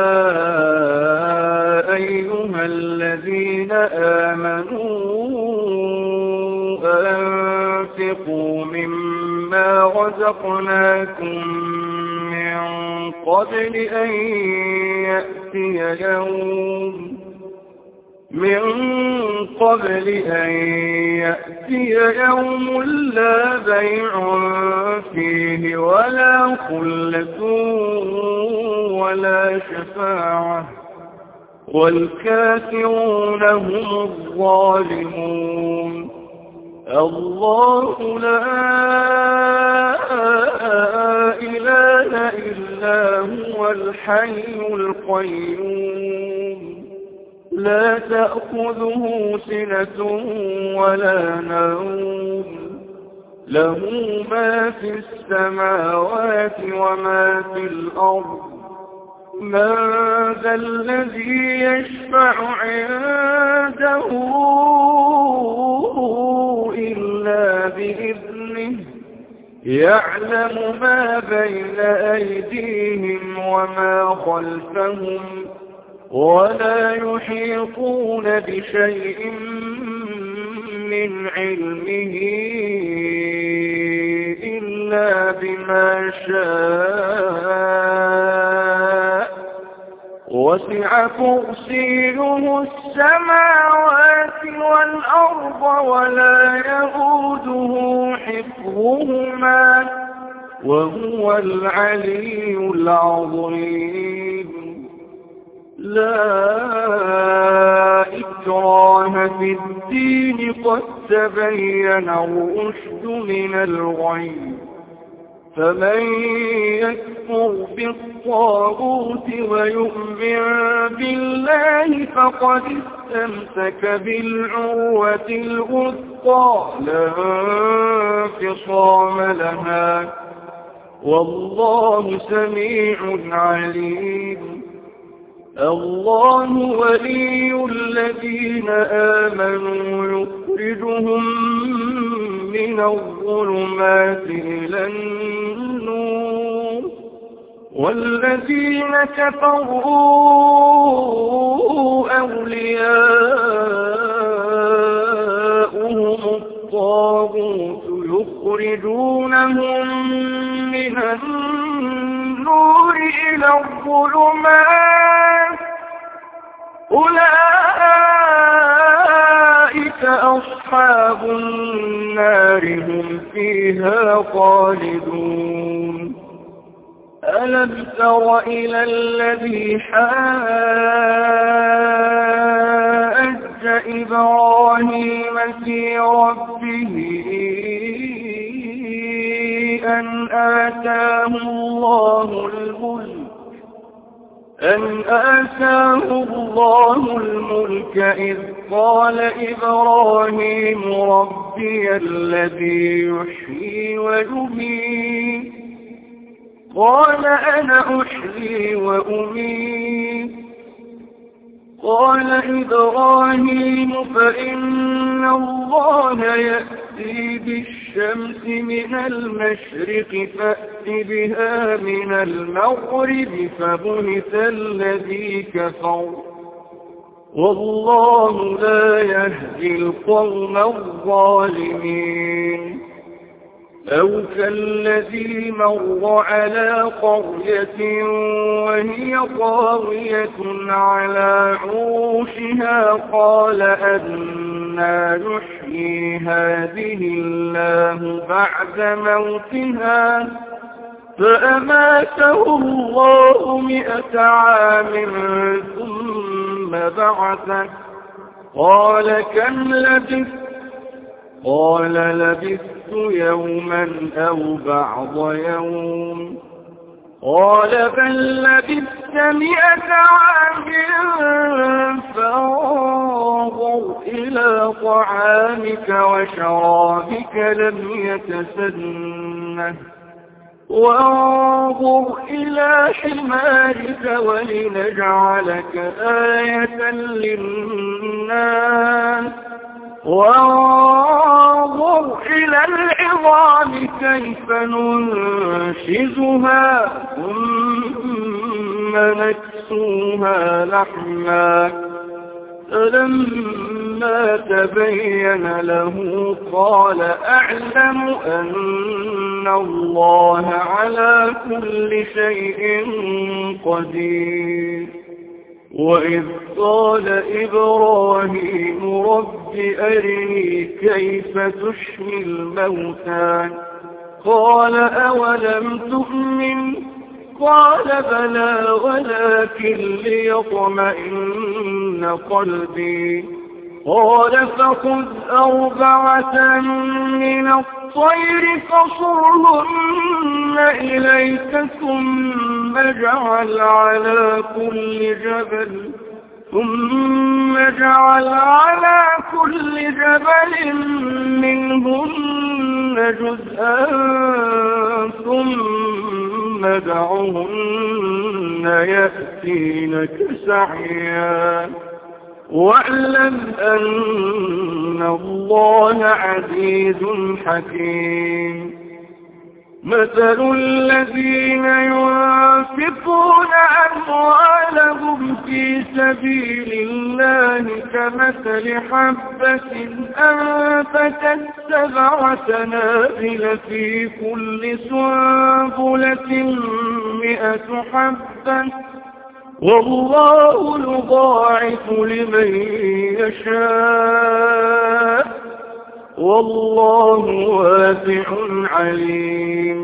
أيها الذين آمنوا أنفقوا مما رزقناكم من قبل أن يأتي يوم لا بيع فيه ولا خلة ولا شفاعة والكافرون هم الظالمون الله لا إله إلا هو الحي القيوم لا تأخذه سنة ولا نوم له ما في السماوات وما في الأرض من ذا الذي يشفع عنده إلا بإذنه يعلم ما بين أيديهم وما خلفهم ولا يحيطون بشيء من علمه إلا بما شاء وسع كرسيه السماوات والأرض ولا يئوده حفظهما وهو العلي العظيم لا إكراه في الدين قد تبين الرشد من الغي فمن يكفر بالطاغوت ويؤمن بالله فقد استمسك بالعروة الوثقى لا انفصام لها والله سميع عليم الله ولي الذين آمنوا يخرجهم من الظلمات إلى النور والذين كفروا أولياؤهم الطاغوت يخرجونهم من النور إلى الظلمات أولئك أصحاب النار هم فيها خالدون ألم تر إلى الذي حاج إبراهيم في ربه أن آتاه الله الملك إذ قال إبراهيم ربي الذي يحيي ويميت قال أنا أحيي وأميت قال إبراهيم فإن الله يأتي بالشمس من المشرق فأت بها من المغرب فبهت الذي كفر والله لا يهدي القوم الظالمين أو كالذي مر على قرية وهي خاوية على عروشها قال أنى يحيي هذه الله بعد موتها فأماته الله 100 عام ثم بعثه قال كم لبثت قال لبثت يوما أو بعض يوم قال بل لبثت 100 عام فانظر إلى طعامك وشرابك لم يتسنه وانظر إلى حمارك ولنجعلك آية للناس وانظر إلى العظام كيف ننشزها ثم نكسوها لحما فلما تبين له قال أعلم أن الله على كل شيء قدير وإذ قال إبراهيم رب أرني كيف تحيي الموتى قال أولم تؤمن قال بلى ولكن ليطمئن قلبي قال فخذ 4 من الطير فصرهن إليك ثم اجعل على كل جبل منهن جزءا ثم دعهن يأتينك سعيا واعلم أن الله عزيز حكيم مثل الذين ينفقون أموالهم في سبيل الله كمثل حبة أنبتت 7 سنابل في كل سنبلة 100 حبة والله يضاعف لمن يشاء والله واسع عليم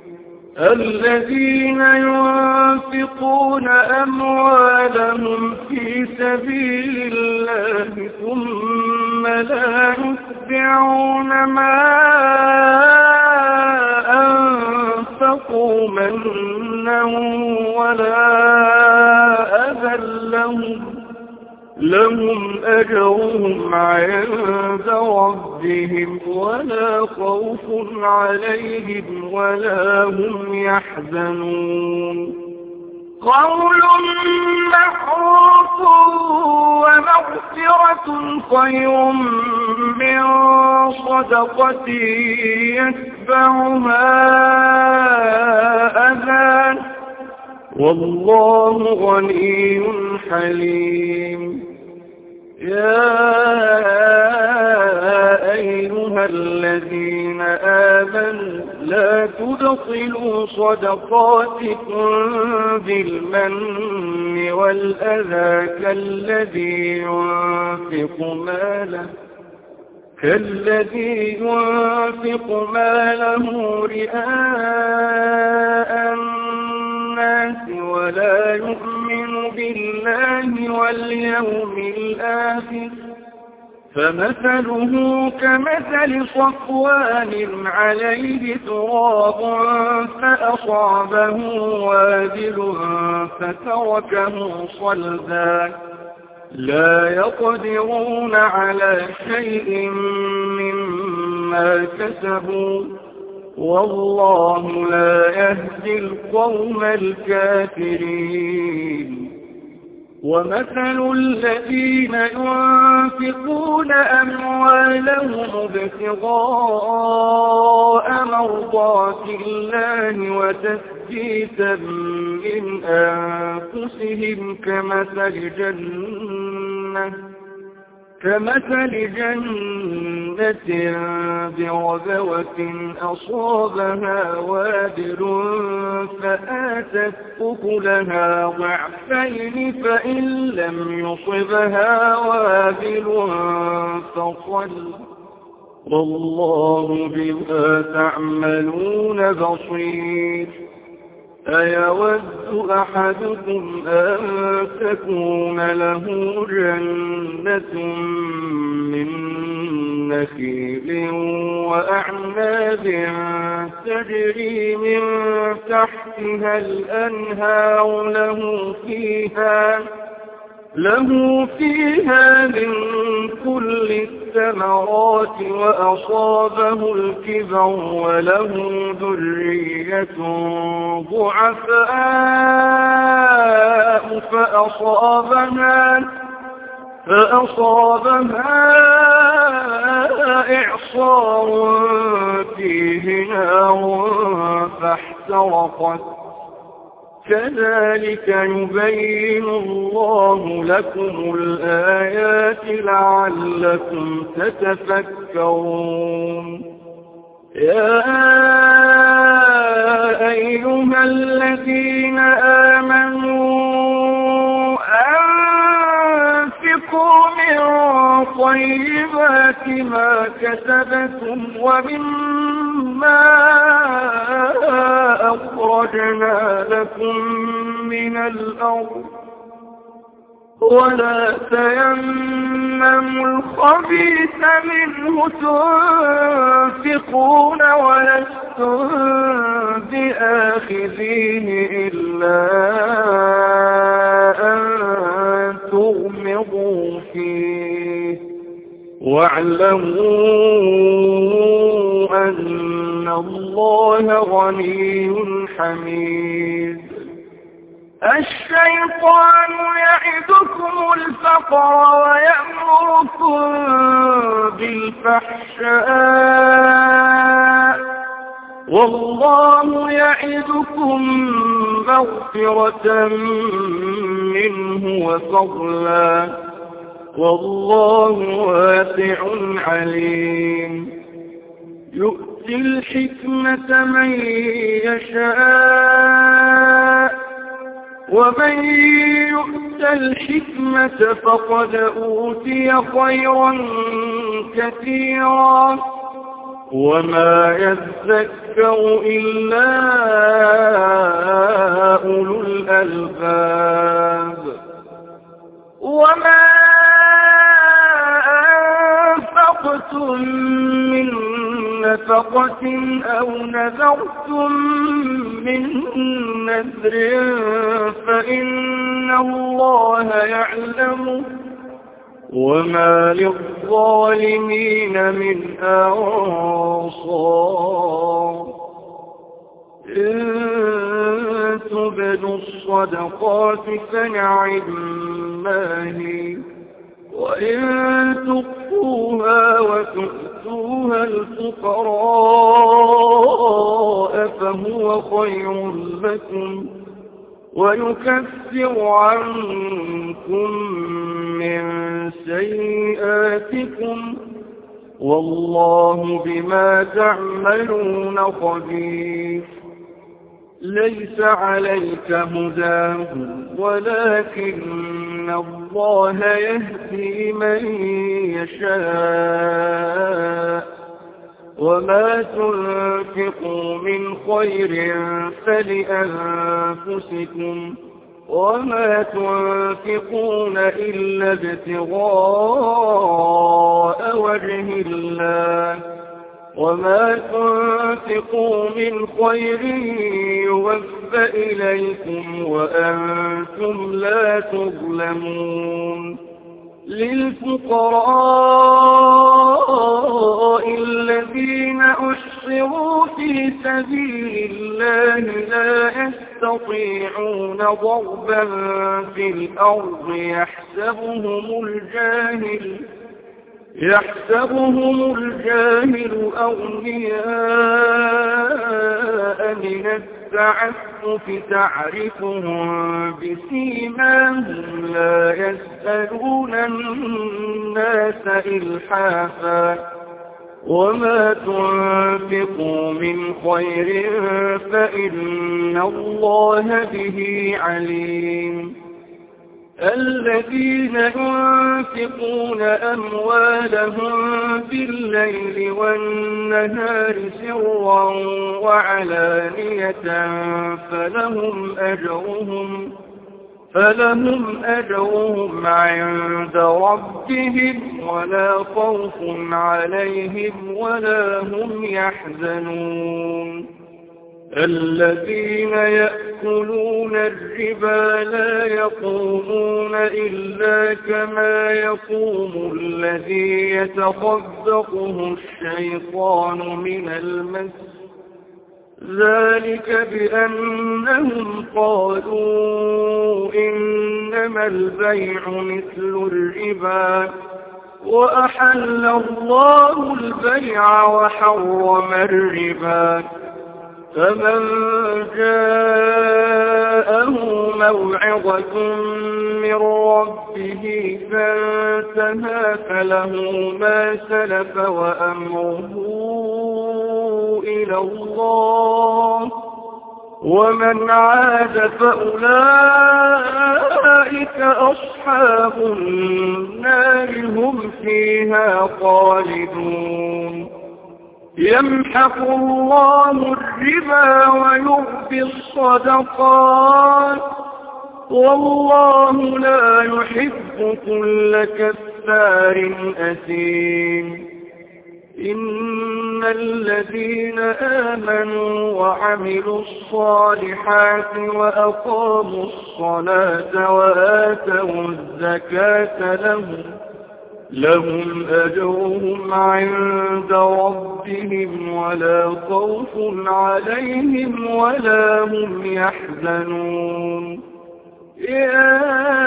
الذين ينفقون أموالهم في سبيل الله ثم لا يتبعون ما أنفقوا منا ولا أذى لهم أجرهم عند ربهم ولا خوف عليهم ولا هم يحزنون قول معروف ومغفرة خير من صدقة يتبعها أذى والله غني حليم يا أيها الذين آمنوا لا تبطلوا صدقاتكم بالمن والأذى كالذي ينفق ماله رئاء الناس ولا يؤمن بالله واليوم الآخر فمثله كمثل صفوان عليه تراب فأصابه وابل فتركه صلدا لا يقدرون على شيء مما كسبوا والله لا يهدي القوم الكافرين ومثل الذين ينفقون أموالهم ابتغاء مرضات الله وتثبيتا من أنفسهم كمثل جنة بربوة أصابها وابل فآتت أكلها ضعفين فإن لم يصبها وابل فصل والله بما تعملون بصير أيود أحدكم أن تكون له جنة من نخيل وأعناب تجري من تحتها الأنهار له فيها من كل الثمرات وأصابه الكبر وله ذرية ضعفاء فأصابها إعصار فيه نار فاحترقت كذلك يبين الله لكم الآيات لعلكم تتفكرون يا أيها الذين آمنوا أنفقوا من طيبات ما كسبتم ومما أخرجنا لكم من الأرض ولا تيمموا الخبيث منه تنفقون ولستم بآخذيه إلا أن تغمضوا فيه واعلموا أن الله غني حميد الشيطان يعدكم الفقر ويأمركم بالفحشاء والله يعدكم مغفرة منه وفضلا والله واسع عليم يؤتي الحكمة من يشاء ومن يؤت الحكمة فقد أوتي خيرا كثيرا وما يذكر إلا أولو الألباب وما أنفقتم من نفقة أو نذرتم من نذر فإن الله يعلمه وما للظالمين من أنصار إن تبدوا الصدقات فنعما هي وإن تخفوها وتؤتوها الفقراء فهو خير لكم ويكفر عنكم من سيئاتكم والله بما تعملون خبير ليس عليك هداهم ولكن الله يهدي من يشاء وما تنفقوا من خير فلأنفسكم وما تنفقون إلا ابتغاء وجه الله وما تنفقوا من خير يوفى إليكم وأنتم لا تظلمون للفقراء الذين أحصروا في سبيل الله لا يستطيعون ضربا في الأرض يحسبهم الجاهل أغنياء من التعسف تعرفهم بسيماهم لا يسألون الناس إلحافا وما تنفقوا من خير فإن الله به عليم الذين ينفقون أموالهم بالليل والنهار سرا وعلانية فلهم أجرهم عند ربهم ولا خوف عليهم ولا هم يحزنون الذين يأكلون الربا لا يقومون إلا كما يقوم الذي يتخبطه الشيطان من المس ذلك بأنهم قالوا إنما البيع مثل الربا وأحل الله البيع وحرم الربا فمن جاءه موعظة من ربه فانتهى فله ما سلف وأمره إلى الله ومن عاد فأولئك أصحاب النار هم فيها خالدون يمحق الله الربا ويربي الصدقات والله لا يحب كل كفار أثيم إن الذين آمنوا وعملوا الصالحات وأقاموا الصلاة وآتوا الزكاة لهم أجرهم عند ربهم ولا خوف عليهم ولا هم يحزنون يا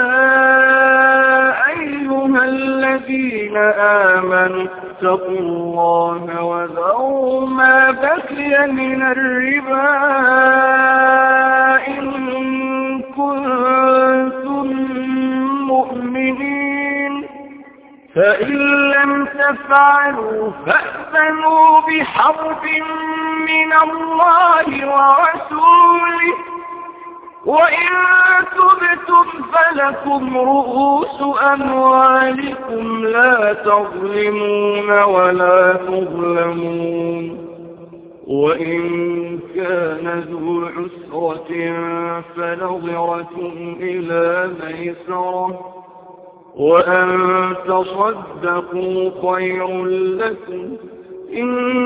أيها الذين آمنوا اتقوا الله وذروا ما بقي من الربا إن كنتم مؤمنين فإن لم تفعلوا فأذنوا بحرب من الله ورسوله وإن تبتم فلكم رؤوس أموالكم لا تظلمون ولا تظلمون وإن كان ذو عسرة فنظرة إلى ميسرة وأن تصدقوا خير لكم إن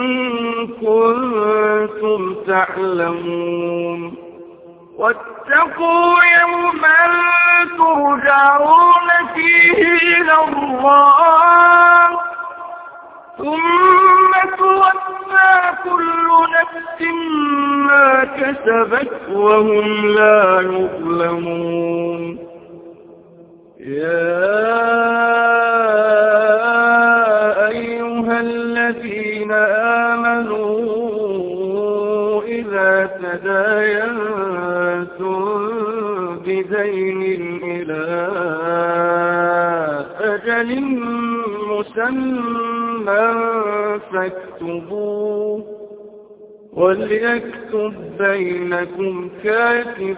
كنتم تعلمون واتقوا يوما ترجعون فيه إلى الله ثم توفى كل نفس ما كسبت وهم لا يظلمون يا أيها الذين آمنوا إذا تداينتم بدين إلى أجل مسمى فاكتبوه وليكتب بينكم كاتب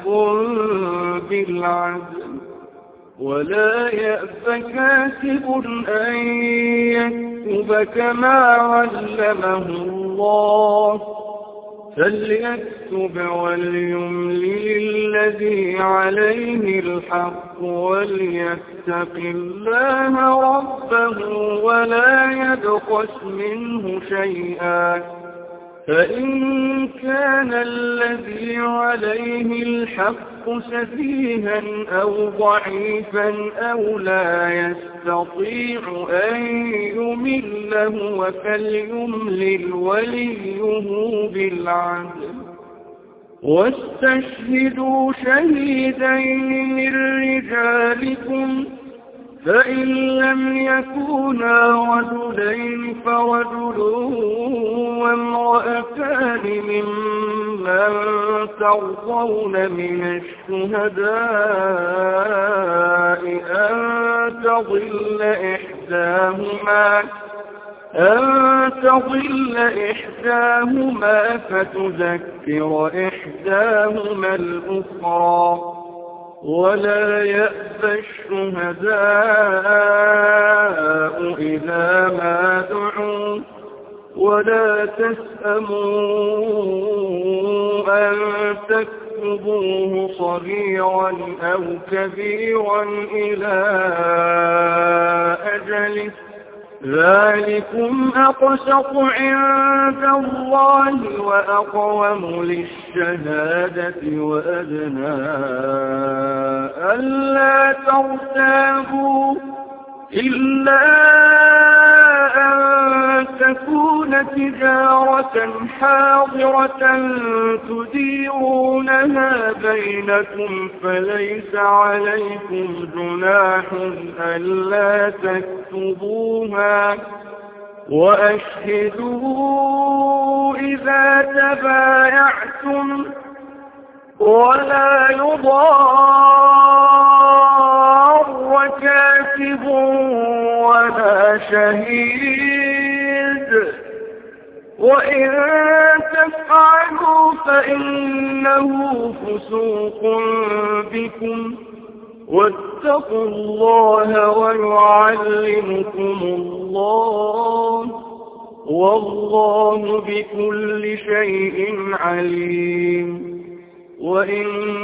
بالعدل ولا يأب كاتب أن يكتب كما علمه الله فليكتب وليملل الذي عليه الحق وليتق الله ربه ولا يبخس منه شيئا فإن كان الذي عليه الحق سفيها أو ضعيفا أو لا يستطيع أن يمله فليملل وليه بالعدل واستشهدوا شهيدين من رجالكم فإن لم يكونا رجلين فرجل وامرأتان ممن ممن ترضون من الشهداء أن تضل إحداهما فتذكر إحداهما الأخرى ولا يأبى الشهداء إذا ما دعوا ولا تسأموا أن تكتبوه صغيرا أو كبيرا إلى أجله ذلكم أقسط عند الله وأقوم للشهادة وأدنى ألا ترتابوا إلا أن تكون تجارة حاضرة تديرونها بينكم فليس عليكم جناح ألا تكتبوها وأشهدوا إذا تبايعتم ولا يضار كاتب ولا شهيد وإن تفعلوا فإنه فسوق بكم واتقوا الله ويعلمكم الله والله بكل شيء عليم وإن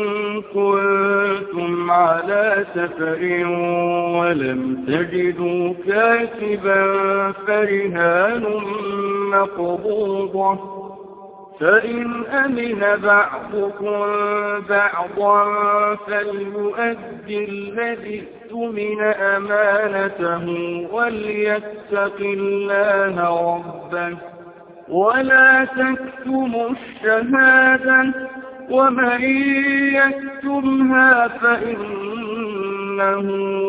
كنتم على سفر ولم تجدوا كاتبا فرهان مقبوضة فإن أمن بعضكم بعضا فليؤدي الذي اؤتمن أمانته وليتق الله ربه ولا تكتموا الشهادة ومن يكتمها فإنه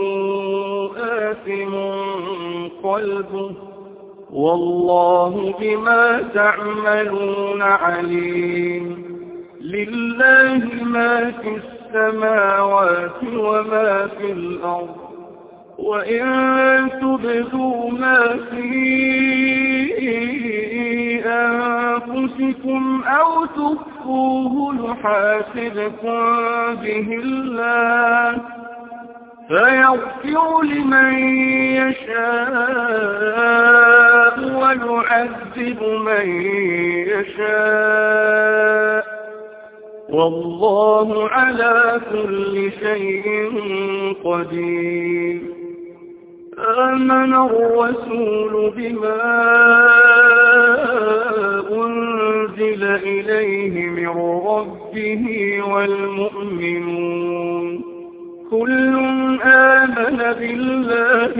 آثم قلبه والله بما تعملون عليم لله ما في السماوات وما في الأرض وإن تبدوا ما في أنفسكم أو تخفوه يحاسبكم به الله فيغفر لمن يشاء ويعذب من يشاء والله على كل شيء قدير آمن الرسول بما أنزل إليه من ربه والمؤمنون كل آمن بالله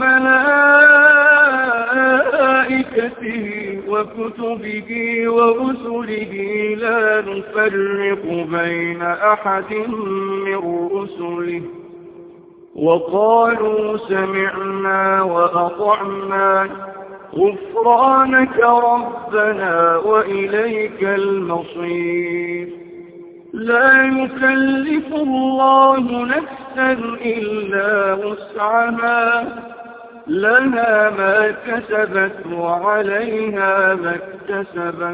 وملائكته وكتبه ورسله لا نفرق بين أحد من رسله وقالوا سمعنا وأطعنا غفرانك ربنا وإليك المصير لا يكلف الله نفسا إلا وسعها لها ما كسبت وعليها ما اكتسبت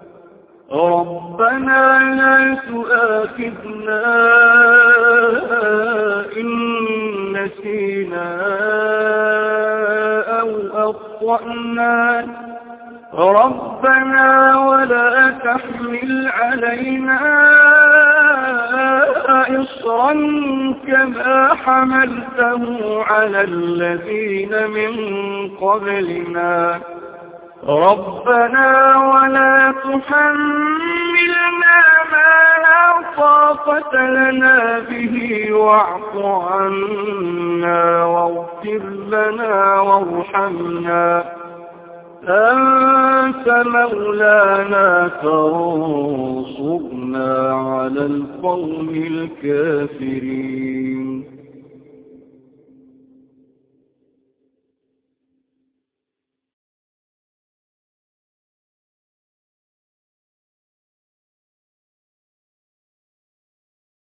ربنا لا تؤاخذنا إن نسينا أو أخطأنا ربنا ولا تحمل علينا إصرا كما حملته على الذين من قبلنا ربنا ولا تحملنا ما لا طاقة لنا به واعف عنا واغفر لنا وارحمنا أنت مولانا فانصرنا على القوم الكافرين